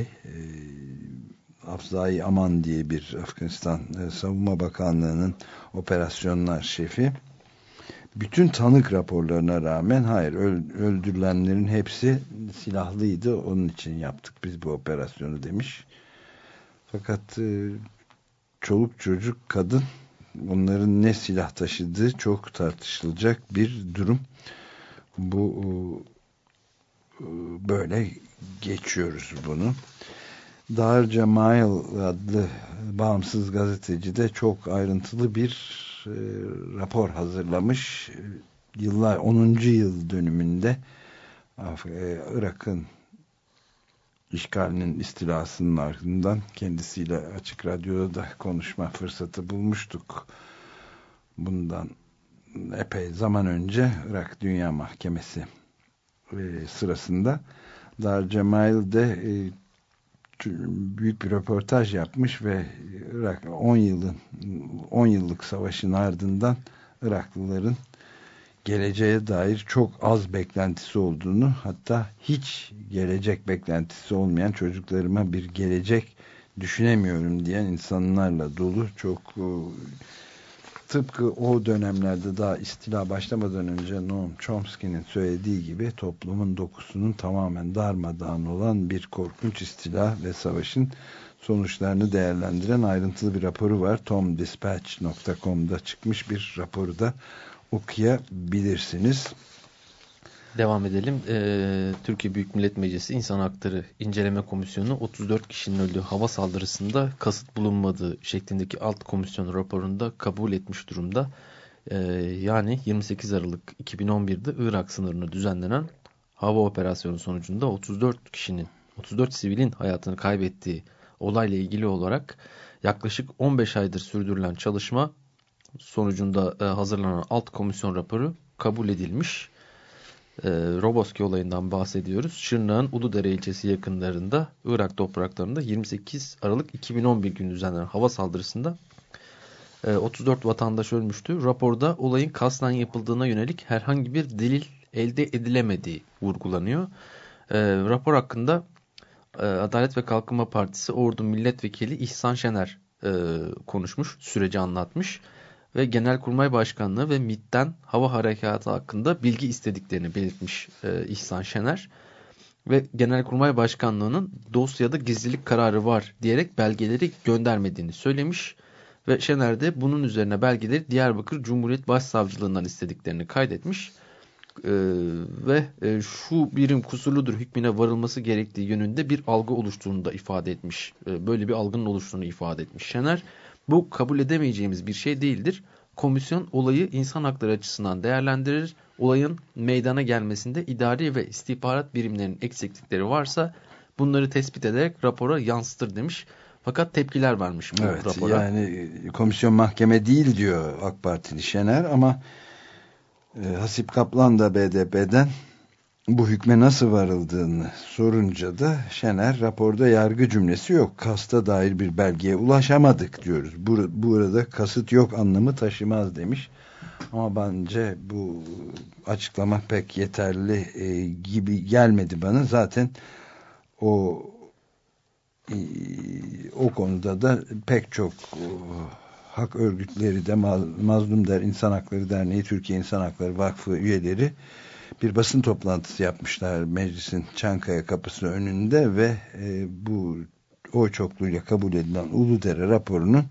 Afzai Aman diye bir Afganistan Savunma Bakanlığı'nın operasyonlar şefi. Bütün tanık raporlarına rağmen hayır, öldürülenlerin hepsi silahlıydı, onun için yaptık biz bu operasyonu demiş. Fakat çoluk çocuk, kadın, onların ne silah taşıdığı çok tartışılacak bir durum. Bu böyle geçiyoruz bunu. Dahar Cemal adlı bağımsız gazeteci de çok ayrıntılı bir rapor hazırlamış. 10. yıl dönümünde Irak'ın işgalinin, istilasının ardından kendisiyle Açık Radyo'da da konuşma fırsatı bulmuştuk. Bundan epey zaman önce Irak Dünya Mahkemesi sırasında Dahar Cemal de büyük bir röportaj yapmış ve Irak 10 yıllık savaşın ardından Iraklıların geleceğe dair çok az beklentisi olduğunu, hatta hiç gelecek beklentisi olmayan, çocuklarıma bir gelecek düşünemiyorum diyen insanlarla dolu çok tıpkı o dönemlerde daha istila başlamadan önce Noam Chomsky'nin söylediği gibi toplumun dokusunun tamamen darmadağın olan bir korkunç istila ve savaşın sonuçlarını değerlendiren ayrıntılı bir raporu var. tomdispatch.com'da çıkmış bir raporu da okuyabilirsiniz. Devam edelim. Türkiye Büyük Millet Meclisi İnsan Hakları İnceleme Komisyonu 34 kişinin öldüğü hava saldırısında kasıt bulunmadığı şeklindeki alt komisyon raporunda kabul etmiş durumda. Yani 28 Aralık 2011'de Irak sınırını düzenlenen hava operasyonu sonucunda 34 sivilin hayatını kaybettiği olayla ilgili olarak yaklaşık 15 aydır sürdürülen çalışma sonucunda hazırlanan alt komisyon raporu kabul edilmiş. Roboski olayından bahsediyoruz. Şırnak'ın Uludere ilçesi yakınlarında Irak topraklarında 28 Aralık 2011 günü düzenlenen hava saldırısında 34 vatandaş ölmüştü. Raporda olayın kasten yapıldığına yönelik herhangi bir delil elde edilemediği vurgulanıyor. Rapor hakkında Adalet ve Kalkınma Partisi Ordu Milletvekili İhsan Şener konuşmuş, süreci anlatmış. Ve Genelkurmay Başkanlığı ve MİT'ten hava harekatı hakkında bilgi istediklerini belirtmiş İhsan Şener. Ve Genelkurmay Başkanlığı'nın dosyada gizlilik kararı var diyerek belgeleri göndermediğini söylemiş. Ve Şener de bunun üzerine belgeleri Diyarbakır Cumhuriyet Başsavcılığından istediklerini kaydetmiş. Ve şu birim kusurludur hükmüne varılması gerektiği yönünde bir algı oluştuğunu da ifade etmiş. Böyle bir algının oluştuğunu ifade etmiş Şener. Bu kabul edemeyeceğimiz bir şey değildir. Komisyon olayı insan hakları açısından değerlendirir. Olayın meydana gelmesinde idari ve istihbarat birimlerinin eksiklikleri varsa bunları tespit ederek rapora yansıtır demiş. Fakat tepkiler vermiş bu rapora. Yani komisyon mahkeme değil diyor AK Partili Şener ama Hasip Kaplan da BDP'den bu hükme nasıl varıldığını sorunca da Şener raporda yargı cümlesi yok. Kasta dair bir belgeye ulaşamadık diyoruz. Burada kasıt yok anlamı taşımaz demiş. Ama bence bu açıklama pek yeterli gibi gelmedi bana. Zaten o konuda da pek çok hak örgütleri de Mazlum İnsan Hakları Derneği, Türkiye İnsan Hakları Vakfı üyeleri bir basın toplantısı yapmışlar meclisin Çankaya kapısı önünde ve bu oy çokluğuyla kabul edilen Uludere raporunun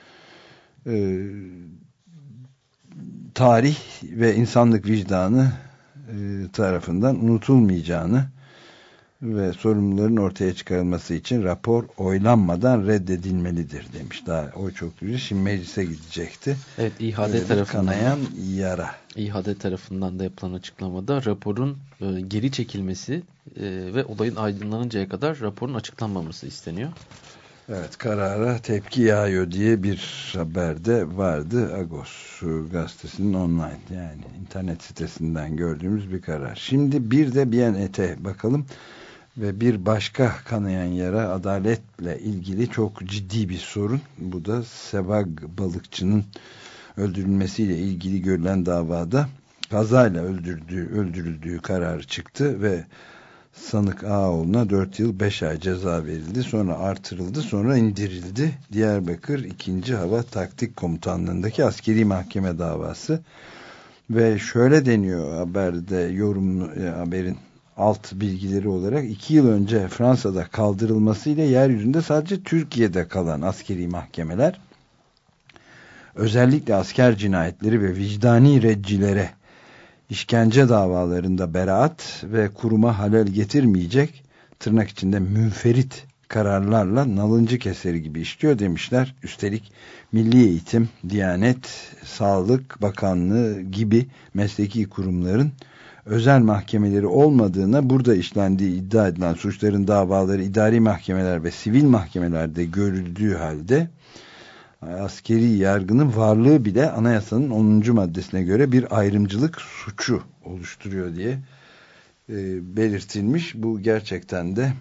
tarih ve insanlık vicdanı tarafından unutulmayacağını ve sorumluların ortaya çıkarılması için rapor oylanmadan reddedilmelidir demiş. Daha oy çokluğuyla şimdi meclise gidecekti. Evet, İHAD tarafından kanayan yara. İHAD tarafından da yapılan açıklamada raporun geri çekilmesi ve olayın aydınlanıncaya kadar raporun açıklanmaması isteniyor. Evet, karara tepki yağıyor diye bir haberde vardı. Agos gazetesinin online yani internet sitesinden gördüğümüz bir karar. Şimdi bir de Biyanet'e bakalım ve bir başka kanayan yara adaletle ilgili çok ciddi bir sorun. Bu da Sebag balıkçının öldürülmesiyle ilgili görülen davada kazayla öldürüldüğü kararı çıktı ve sanık Ağaoğlu'na 4 yıl 5 ay ceza verildi. Sonra artırıldı. Sonra indirildi. Diyarbakır 2. Hava Taktik Komutanlığı'ndaki askeri mahkeme davası. Ve şöyle deniyor haberde haberin alt bilgileri olarak 2 yıl önce Fransa'da kaldırılmasıyla yeryüzünde sadece Türkiye'de kalan askeri mahkemeler özellikle asker cinayetleri ve vicdani reccilere işkence davalarında beraat ve kuruma halel getirmeyecek tırnak içinde münferit kararlarla nalıncık eseri gibi işliyor demişler. Üstelik Milli Eğitim, Diyanet, Sağlık Bakanlığı gibi mesleki kurumların özel mahkemeleri olmadığına, burada işlendiği iddia edilen suçların davaları idari mahkemeler ve sivil mahkemelerde görüldüğü halde askeri yargının varlığı bile anayasanın 10. maddesine göre bir ayrımcılık suçu oluşturuyor diye belirtilmiş. Bu gerçekten de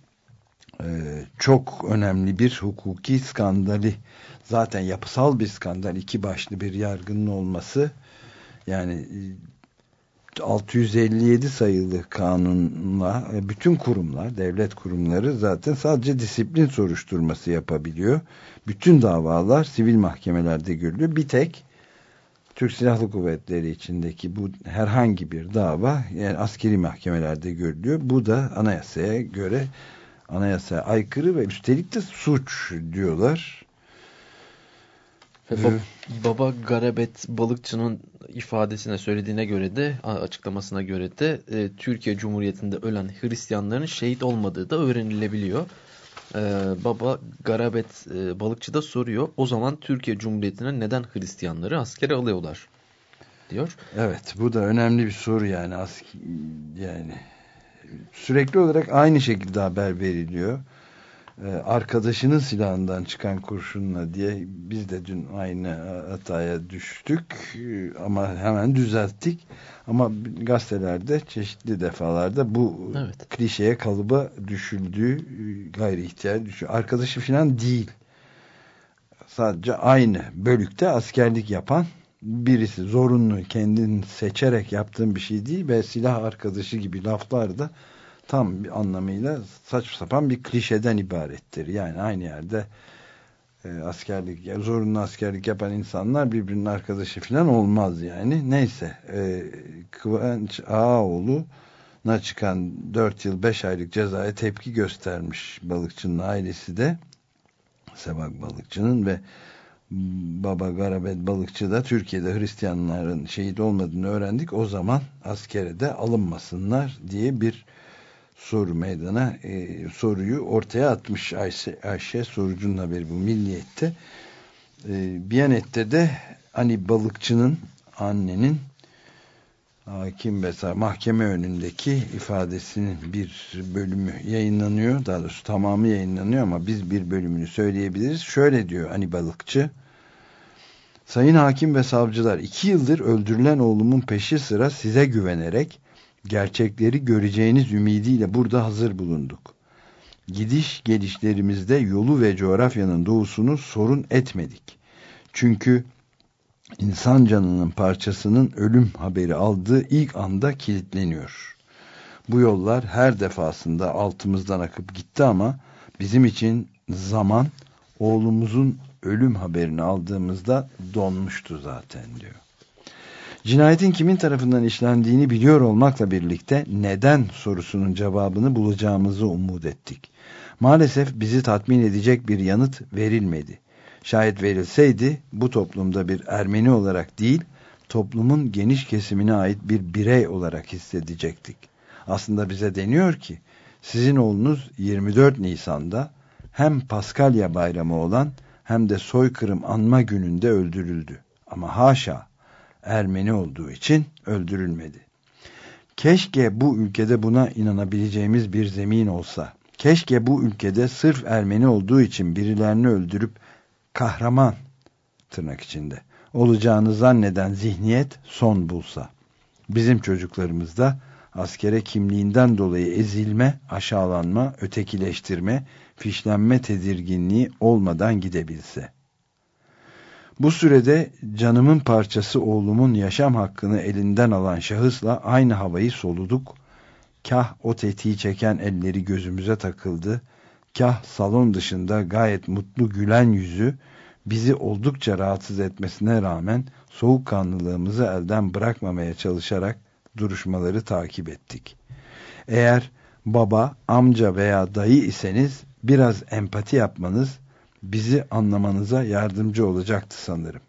çok önemli bir hukuki skandali. Zaten yapısal bir skandal. 2 başlı bir yargının olması, yani 657 sayılı kanunla bütün kurumlar, devlet kurumları zaten sadece disiplin soruşturması yapabiliyor. Bütün davalar sivil mahkemelerde görülüyor. Bir tek Türk Silahlı Kuvvetleri içindeki bu herhangi bir dava yani askeri mahkemelerde görülüyor. Bu da anayasaya aykırı ve üstelik de suç diyorlar. Baba Garabet Balıkçı'nın ifadesine söylediğine göre de açıklamasına göre de Türkiye Cumhuriyeti'nde ölen Hristiyanların şehit olmadığı da öğrenilebiliyor. Baba Garabet Balıkçı da soruyor. O zaman Türkiye Cumhuriyeti'ne neden Hristiyanları askere alıyorlar diyor. Evet, bu da önemli bir soru yani yani sürekli olarak aynı şekilde haber veriliyor. Arkadaşının silahından çıkan kurşunla diye biz de dün aynı hataya düştük ama hemen düzelttik. Ama gazetelerde çeşitli defalarda bu klişeye kalıba düşüldüğü gayri ihtiyar düşüyor. Arkadaşı falan değil. Sadece aynı bölükte askerlik yapan birisi, zorunlu kendini seçerek yaptığın bir şey değil ve silah arkadaşı gibi laflar da tam bir anlamıyla saçma sapan bir klişeden ibarettir. Yani aynı yerde zorunlu askerlik yapan insanlar birbirinin arkadaşı falan olmaz yani. Neyse, Kıvanç Ağaoğlu'na çıkan 4 yıl 5 aylık cezaya tepki göstermiş balıkçının ailesi de, Sebak Balıkçı'nın ve Baba Garabet Balıkçı da Türkiye'de Hristiyanların şehit olmadığını öğrendik. O zaman askere de alınmasınlar diye bir soruyu ortaya atmış Ayşe Sorucu'nun haberi bu Milliyet'te. Biyanet'te de hani balıkçının annenin hakim ve mahkeme önündeki ifadesinin bir bölümü yayınlanıyor. Daha doğrusu tamamı yayınlanıyor ama biz bir bölümünü söyleyebiliriz. Şöyle diyor hani balıkçı: Sayın hakim ve savcılar, 2 yıldır öldürülen oğlumun peşi sıra size güvenerek gerçekleri göreceğiniz ümidiyle burada hazır bulunduk. Gidiş gelişlerimizde yolu ve coğrafyanın doğusunu sorun etmedik. Çünkü insan canının parçasının ölüm haberi aldığı ilk anda kilitleniyor. Bu yollar her defasında altımızdan akıp gitti ama bizim için zaman oğlumuzun ölüm haberini aldığımızda donmuştu zaten diyor. Cinayetin kimin tarafından işlendiğini biliyor olmakla birlikte neden sorusunun cevabını bulacağımızı umut ettik. Maalesef bizi tatmin edecek bir yanıt verilmedi. Şayet verilseydi bu toplumda bir Ermeni olarak değil, toplumun geniş kesimine ait bir birey olarak hissedecektik. Aslında bize deniyor ki sizin oğlunuz 24 Nisan'da hem Paskalya bayramı olan hem de soykırım anma gününde öldürüldü. Ama haşa, Ermeni olduğu için öldürülmedi. Keşke bu ülkede buna inanabileceğimiz bir zemin olsa. Keşke bu ülkede sırf Ermeni olduğu için birilerini öldürüp kahraman tırnak içinde olacağını zanneden zihniyet son bulsa. Bizim çocuklarımızda askere kimliğinden dolayı ezilme, aşağılanma, ötekileştirme, fişlenme tedirginliği olmadan gidebilse. Bu sürede canımın parçası oğlumun yaşam hakkını elinden alan şahısla aynı havayı soluduk. Kah o tetiği çeken elleri gözümüze takıldı, kah salon dışında gayet mutlu gülen yüzü bizi oldukça rahatsız etmesine rağmen soğukkanlılığımızı elden bırakmamaya çalışarak duruşmaları takip ettik. Eğer baba, amca veya dayı iseniz biraz empati yapmanız bizi anlamanıza yardımcı olacaktı sanırım.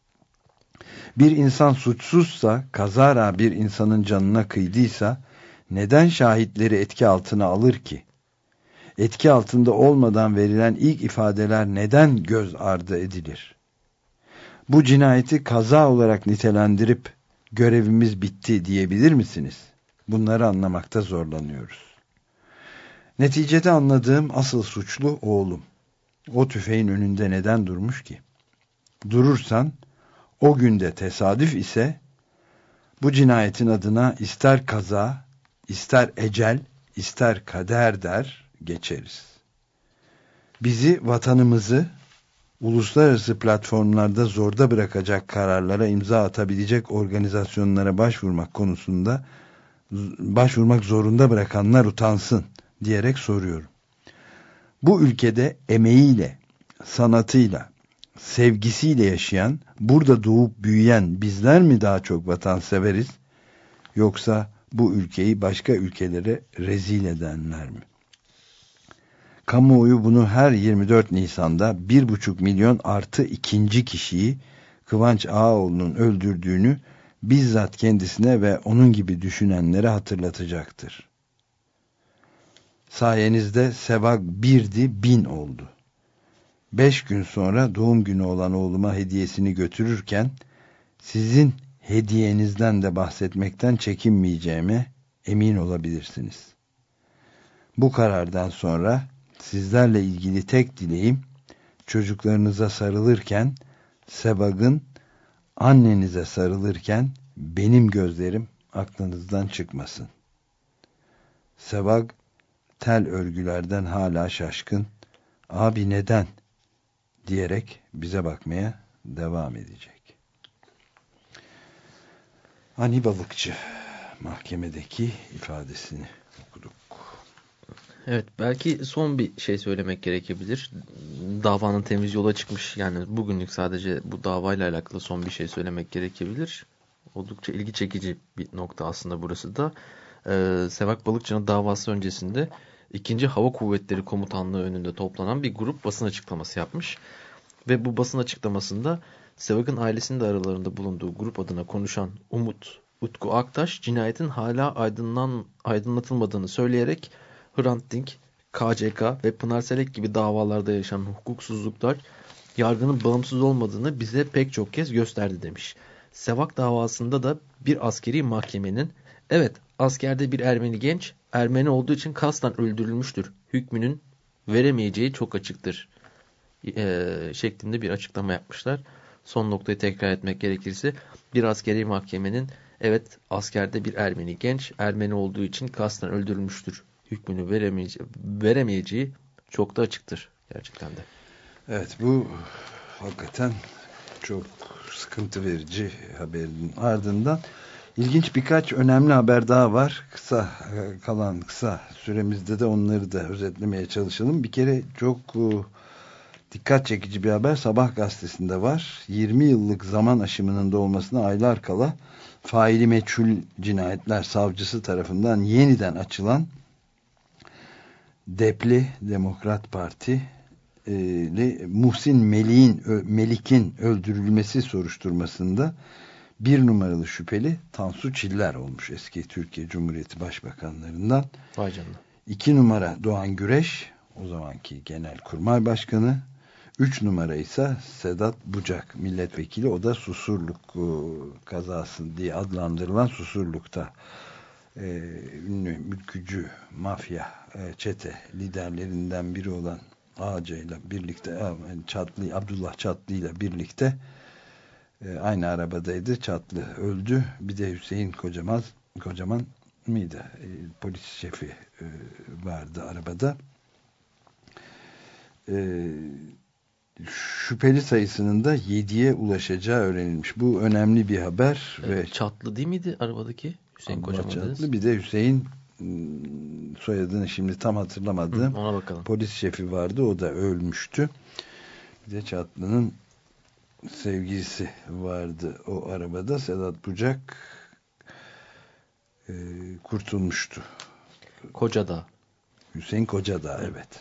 Bir insan suçsuzsa, kazara bir insanın canına kıydıysa neden şahitleri etki altına alır ki? Etki altında olmadan verilen ilk ifadeler neden göz ardı edilir? Bu cinayeti kaza olarak nitelendirip görevimiz bitti diyebilir misiniz? Bunları anlamakta zorlanıyoruz. Neticede anladığım asıl suçlu oğlum. O tüfeğin önünde neden durmuş ki? Durursan, o günde tesadüf ise bu cinayetin adına ister kaza, ister ecel, ister kader der geçeriz. Bizi, vatanımızı uluslararası platformlarda zorda bırakacak kararlara imza atabilecek organizasyonlara başvurmak zorunda bırakanlar utansın diyerek soruyorum. Bu ülkede emeğiyle, sanatıyla, sevgisiyle yaşayan, burada doğup büyüyen bizler mi daha çok vatanseveriz? Yoksa bu ülkeyi başka ülkelere rezil edenler mi? Kamuoyu bunu her 24 Nisan'da 1,5 milyon artı ikinci kişiyi Kıvanç Ağaoğlu'nun öldürdüğünü bizzat kendisine ve onun gibi düşünenlere hatırlatacaktır. Sayenizde Sevak 1'di 1000 oldu. 5 gün sonra doğum günü olan oğluma hediyesini götürürken sizin hediyenizden de bahsetmekten çekinmeyeceğime emin olabilirsiniz. Bu karardan sonra sizlerle ilgili tek dileğim çocuklarınıza sarılırken Sebag'ın annenize sarılırken benim gözlerim aklınızdan çıkmasın. Sebag tel örgülerden hala şaşkın, abi neden diyerek bize bakmaya devam edecek. Ani Balıkçı mahkemedeki ifadesini okuduk. Evet, belki son bir şey söylemek gerekebilir. Davanın temiz yola çıkmış. Yani bugünlük sadece bu davayla alakalı son bir şey söylemek gerekebilir. Oldukça ilgi çekici bir nokta aslında burası da. Sevak Balıkçı'nın davası öncesinde 2. Hava Kuvvetleri Komutanlığı önünde toplanan bir grup basın açıklaması yapmış. Ve bu basın açıklamasında Sevak'ın ailesinin de aralarında bulunduğu grup adına konuşan Utku Aktaş cinayetin hala aydınlatılmadığını söyleyerek Hrant Dink, KCK ve Pınar Selek gibi davalarda yaşanan hukuksuzluklar yargının bağımsız olmadığını bize pek çok kez gösterdi demiş. Sevak davasında da bir askeri mahkemenin evet askerde bir Ermeni genç Ermeni olduğu için kasten öldürülmüştür hükmünün veremeyeceği çok açıktır şeklinde bir açıklama yapmışlar. Son noktayı tekrar etmek gerekirse bir askeri mahkemenin evet askerde bir Ermeni genç Ermeni olduğu için kasten öldürülmüştür hükmünü veremeyeceği çok da açıktır gerçekten de. Evet, bu hakikaten çok sıkıntı verici haberin ardından ilginç birkaç önemli haber daha var. Kalan kısa süremizde de onları da özetlemeye çalışalım. Bir kere çok dikkat çekici bir haber Sabah gazetesinde var. 20 yıllık zaman aşımının dolmasına aylar kala faili meçhul cinayetler savcısı tarafından yeniden açılan DEP'li Demokrat Parti Muhsin Melik'in öldürülmesi soruşturmasında 1 numaralı şüpheli Tansu Çiller olmuş, eski Türkiye Cumhuriyeti Başbakanlarından. Vay canına. 2 numara Doğan Güreş, o zamanki Genelkurmay Başkanı. 3 numara ise Sedat Bucak milletvekili, o da Susurluk kazası diye adlandırılan Susurluk'ta ünlü mülkücü mafya çete liderlerinden biri olan Ağca ile birlikte Abdullah Çatlı ile birlikte aynı arabadaydı. Çatlı öldü. Bir de Hüseyin Kocaman mıydı? Polis şefi vardı arabada. Şüpheli sayısının da 7'ye ulaşacağı öğrenilmiş. Bu önemli bir haber. Ve Çatlı değil miydi arabadaki? Hüseyin Kocaman Çatlı, bir de Hüseyin soyadını şimdi tam hatırlamadım. Ona bakalım. Polis şefi vardı, o da ölmüştü. Bir de Çatlı'nın sevgilisi vardı o arabada. Sedat Bucak kurtulmuştu. Kocadağ. Hüseyin Kocadağ, evet.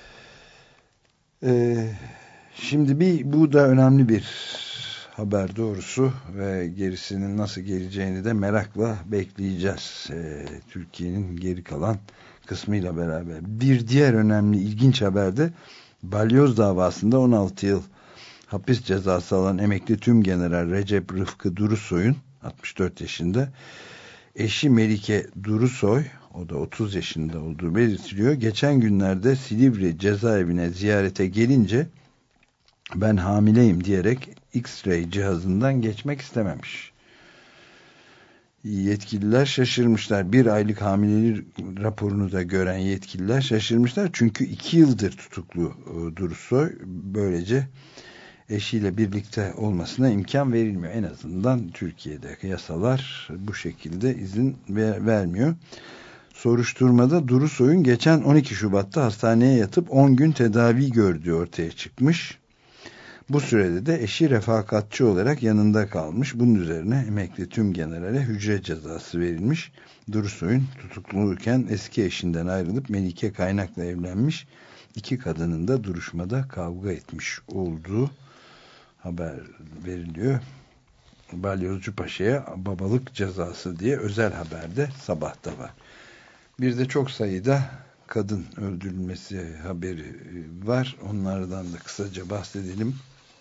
Şimdi bu da önemli bir haber doğrusu ve gerisinin nasıl geleceğini de merakla bekleyeceğiz. Türkiye'nin geri kalan kısmıyla beraber. Bir diğer önemli ilginç haber de Balyoz davasında 16 yıl hapis cezası alan emekli Tümgeneral Recep Rıfkı Durusoy'un 64 yaşında eşi Melike Durusoy, o da 30 yaşında olduğu belirtiliyor. Geçen günlerde Silivri cezaevine ziyarete gelince ben hamileyim diyerek X-ray cihazından geçmek istememiş. Yetkililer şaşırmışlar. 1 aylık hamilelik raporunu da gören yetkililer şaşırmışlar. Çünkü 2 yıldır tutuklu Durusoy. Böylece eşiyle birlikte olmasına imkan verilmiyor. En azından Türkiye'de yasalar bu şekilde izin vermiyor. Soruşturmada Durusoy'un geçen 12 Şubat'ta hastaneye yatıp 10 gün tedavi gördüğü ortaya çıkmış. Bu sürede de eşi refakatçi olarak yanında kalmış. Bunun üzerine emekli tümgenerale hücre cezası verilmiş. Durusoy'un tutukluyken eski eşinden ayrılıp Melike Kaynak'la evlenmiş. 2 kadının da duruşmada kavga etmiş olduğu haber veriliyor. Balyozcu Paşa'ya babalık cezası diye özel haberde Sabah'ta var. Bir de çok sayıda kadın öldürülmesi haberi var. Onlardan da kısaca bahsedelim.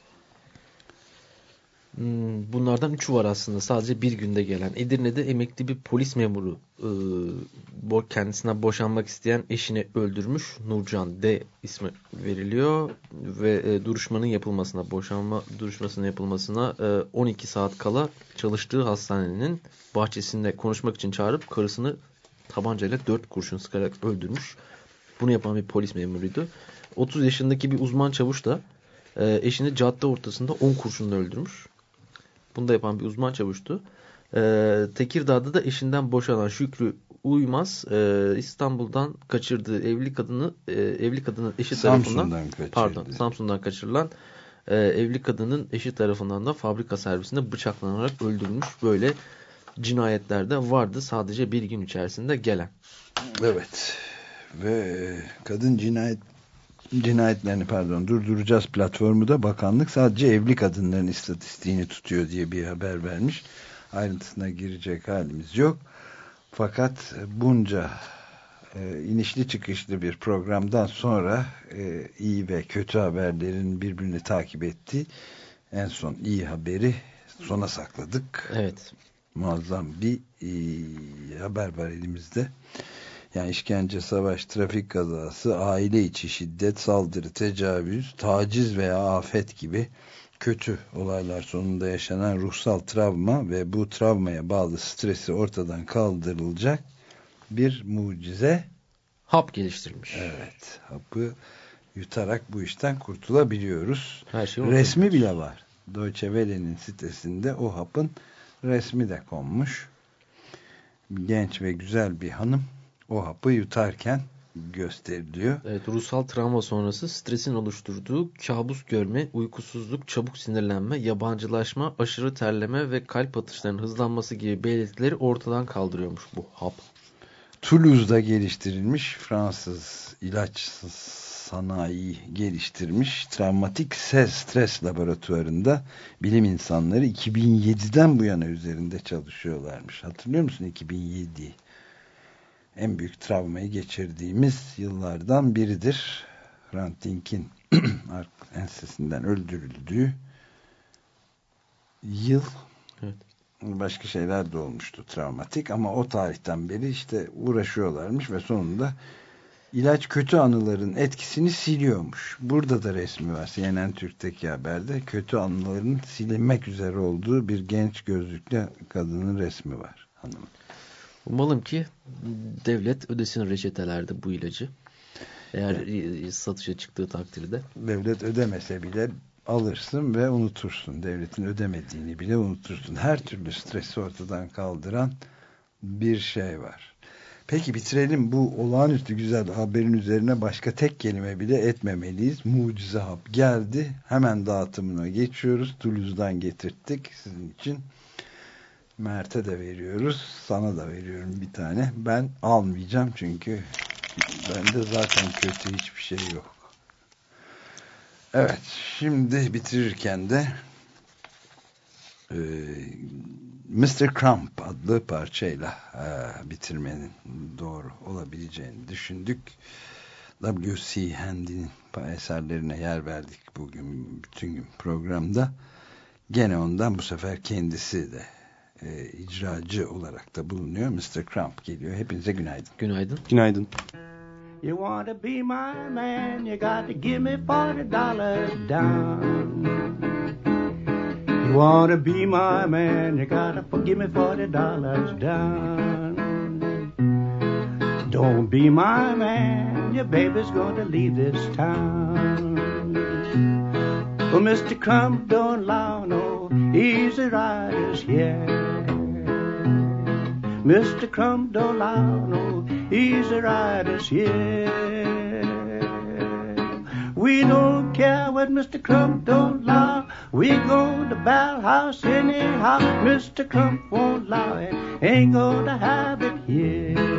Bunlardan 3'ü var aslında. Sadece bir günde gelen. Edirne'de emekli bir polis memuru kendisinden boşanmak isteyen eşini öldürmüş. Nurcan D ismi veriliyor ve boşanma duruşmasının yapılmasına 12 saat kala çalıştığı hastanenin bahçesinde konuşmak için çağırıp karısını tabancayla 4 kurşun sıkarak öldürmüş. Bunu yapan bir polis memuruydu. 30 yaşındaki bir uzman çavuş da eşini cadde ortasında 10 kurşunla öldürmüş. Bunu da yapan bir uzman çavuştu. Tekirdağ'da da eşinden boşanan Şükrü Uymaz İstanbul'dan kaçırdığı evli kadının eşi Samsun'dan kaçırılan evli kadının eşi tarafından da fabrika servisinde bıçaklanarak öldürülmüş. Böyle cinayetler de vardı sadece bir gün içerisinde gelen. Evet. Ve kadın cinayetlerini durduracağız platformu da bakanlık sadece evli kadınların istatistiğini tutuyor diye bir haber vermiş. Ayrıntısına girecek halimiz yok. Fakat bunca inişli çıkışlı bir programdan sonra iyi ve kötü haberlerin birbirini takip ettiği en son iyi haberi sona sakladık. Evet. Muazzam bir haber var elimizde. Yani işkence, savaş, trafik kazası, aile içi şiddet, saldırı, tecavüz, taciz veya afet gibi kötü olaylar sonunda yaşanan ruhsal travma ve bu travmaya bağlı stresi ortadan kaldırılacak bir mucize hap geliştirilmiş. Evet, hapı yutarak bu işten kurtulabiliyoruz. Her şey resmi bile var. Deutsche Welle'nin sitesinde o hapın resmi de konmuş. Genç ve güzel bir hanım o hapı yutarken gösteriliyor. Evet, ruhsal travma sonrası stresin oluşturduğu kabus görme, uykusuzluk, çabuk sinirlenme, yabancılaşma, aşırı terleme ve kalp atışlarının hızlanması gibi belirtileri ortadan kaldırıyormuş bu hap. Toulouse'da geliştirilmiş, Fransız ilaç sanayi geliştirmiş travmatik stres laboratuvarında bilim insanları 2007'den bu yana üzerinde çalışıyorlarmış. Hatırlıyor musun 2007'yi? En büyük travmayı geçirdiğimiz yıllardan biridir. Hrant Dink'in ensesinden öldürüldüğü yıl. Evet. Başka şeyler de olmuştu travmatik ama o tarihten beri işte uğraşıyorlarmış ve sonunda ilaç kötü anıların etkisini siliyormuş. Burada da resmi var. CNN Türk'teki haberde kötü anıların silinmek üzere olduğu bir genç gözlüklü kadının resmi var. Hanım. Umalım ki devlet ödesin reçetelerde bu ilacı. Eğer satışa çıktığı takdirde. Devlet ödemese bile alırsın ve unutursun. Devletin ödemediğini bile unutursun. Her türlü stresi ortadan kaldıran bir şey var. Peki bitirelim. Bu olağanüstü güzel haberin üzerine başka tek kelime bile etmemeliyiz. Mucize hap geldi. Hemen dağıtımına geçiyoruz. Toulouse'dan getirttik sizin için. Mert'e de veriyoruz. Sana da veriyorum bir tane. Ben almayacağım çünkü bende zaten kötü hiçbir şey yok. Evet. Şimdi bitirirken de Mr. Crump adlı parçayla bitirmenin doğru olabileceğini düşündük. W.C. Handy'nin eserlerine yer verdik bugün bütün gün programda. Gene ondan bu sefer kendisi de icracı olarak da bulunuyor. Mr. Crump geliyor. Hepinize günaydın. Günaydın. Günaydın. You want to be my man, you got to give me $40 down. You want to be my man, you got to give me $40 down. Don't be my man, your baby's going to leave this town. Well, Mr. Crump don't allow no easy riders here. Mr. Crump don't allow no easy riders here. We don't care care what Mr. Crump don't allow. We go to Bell House anyhow. Mr. Crump won't allow it. Ain't gonna have it here.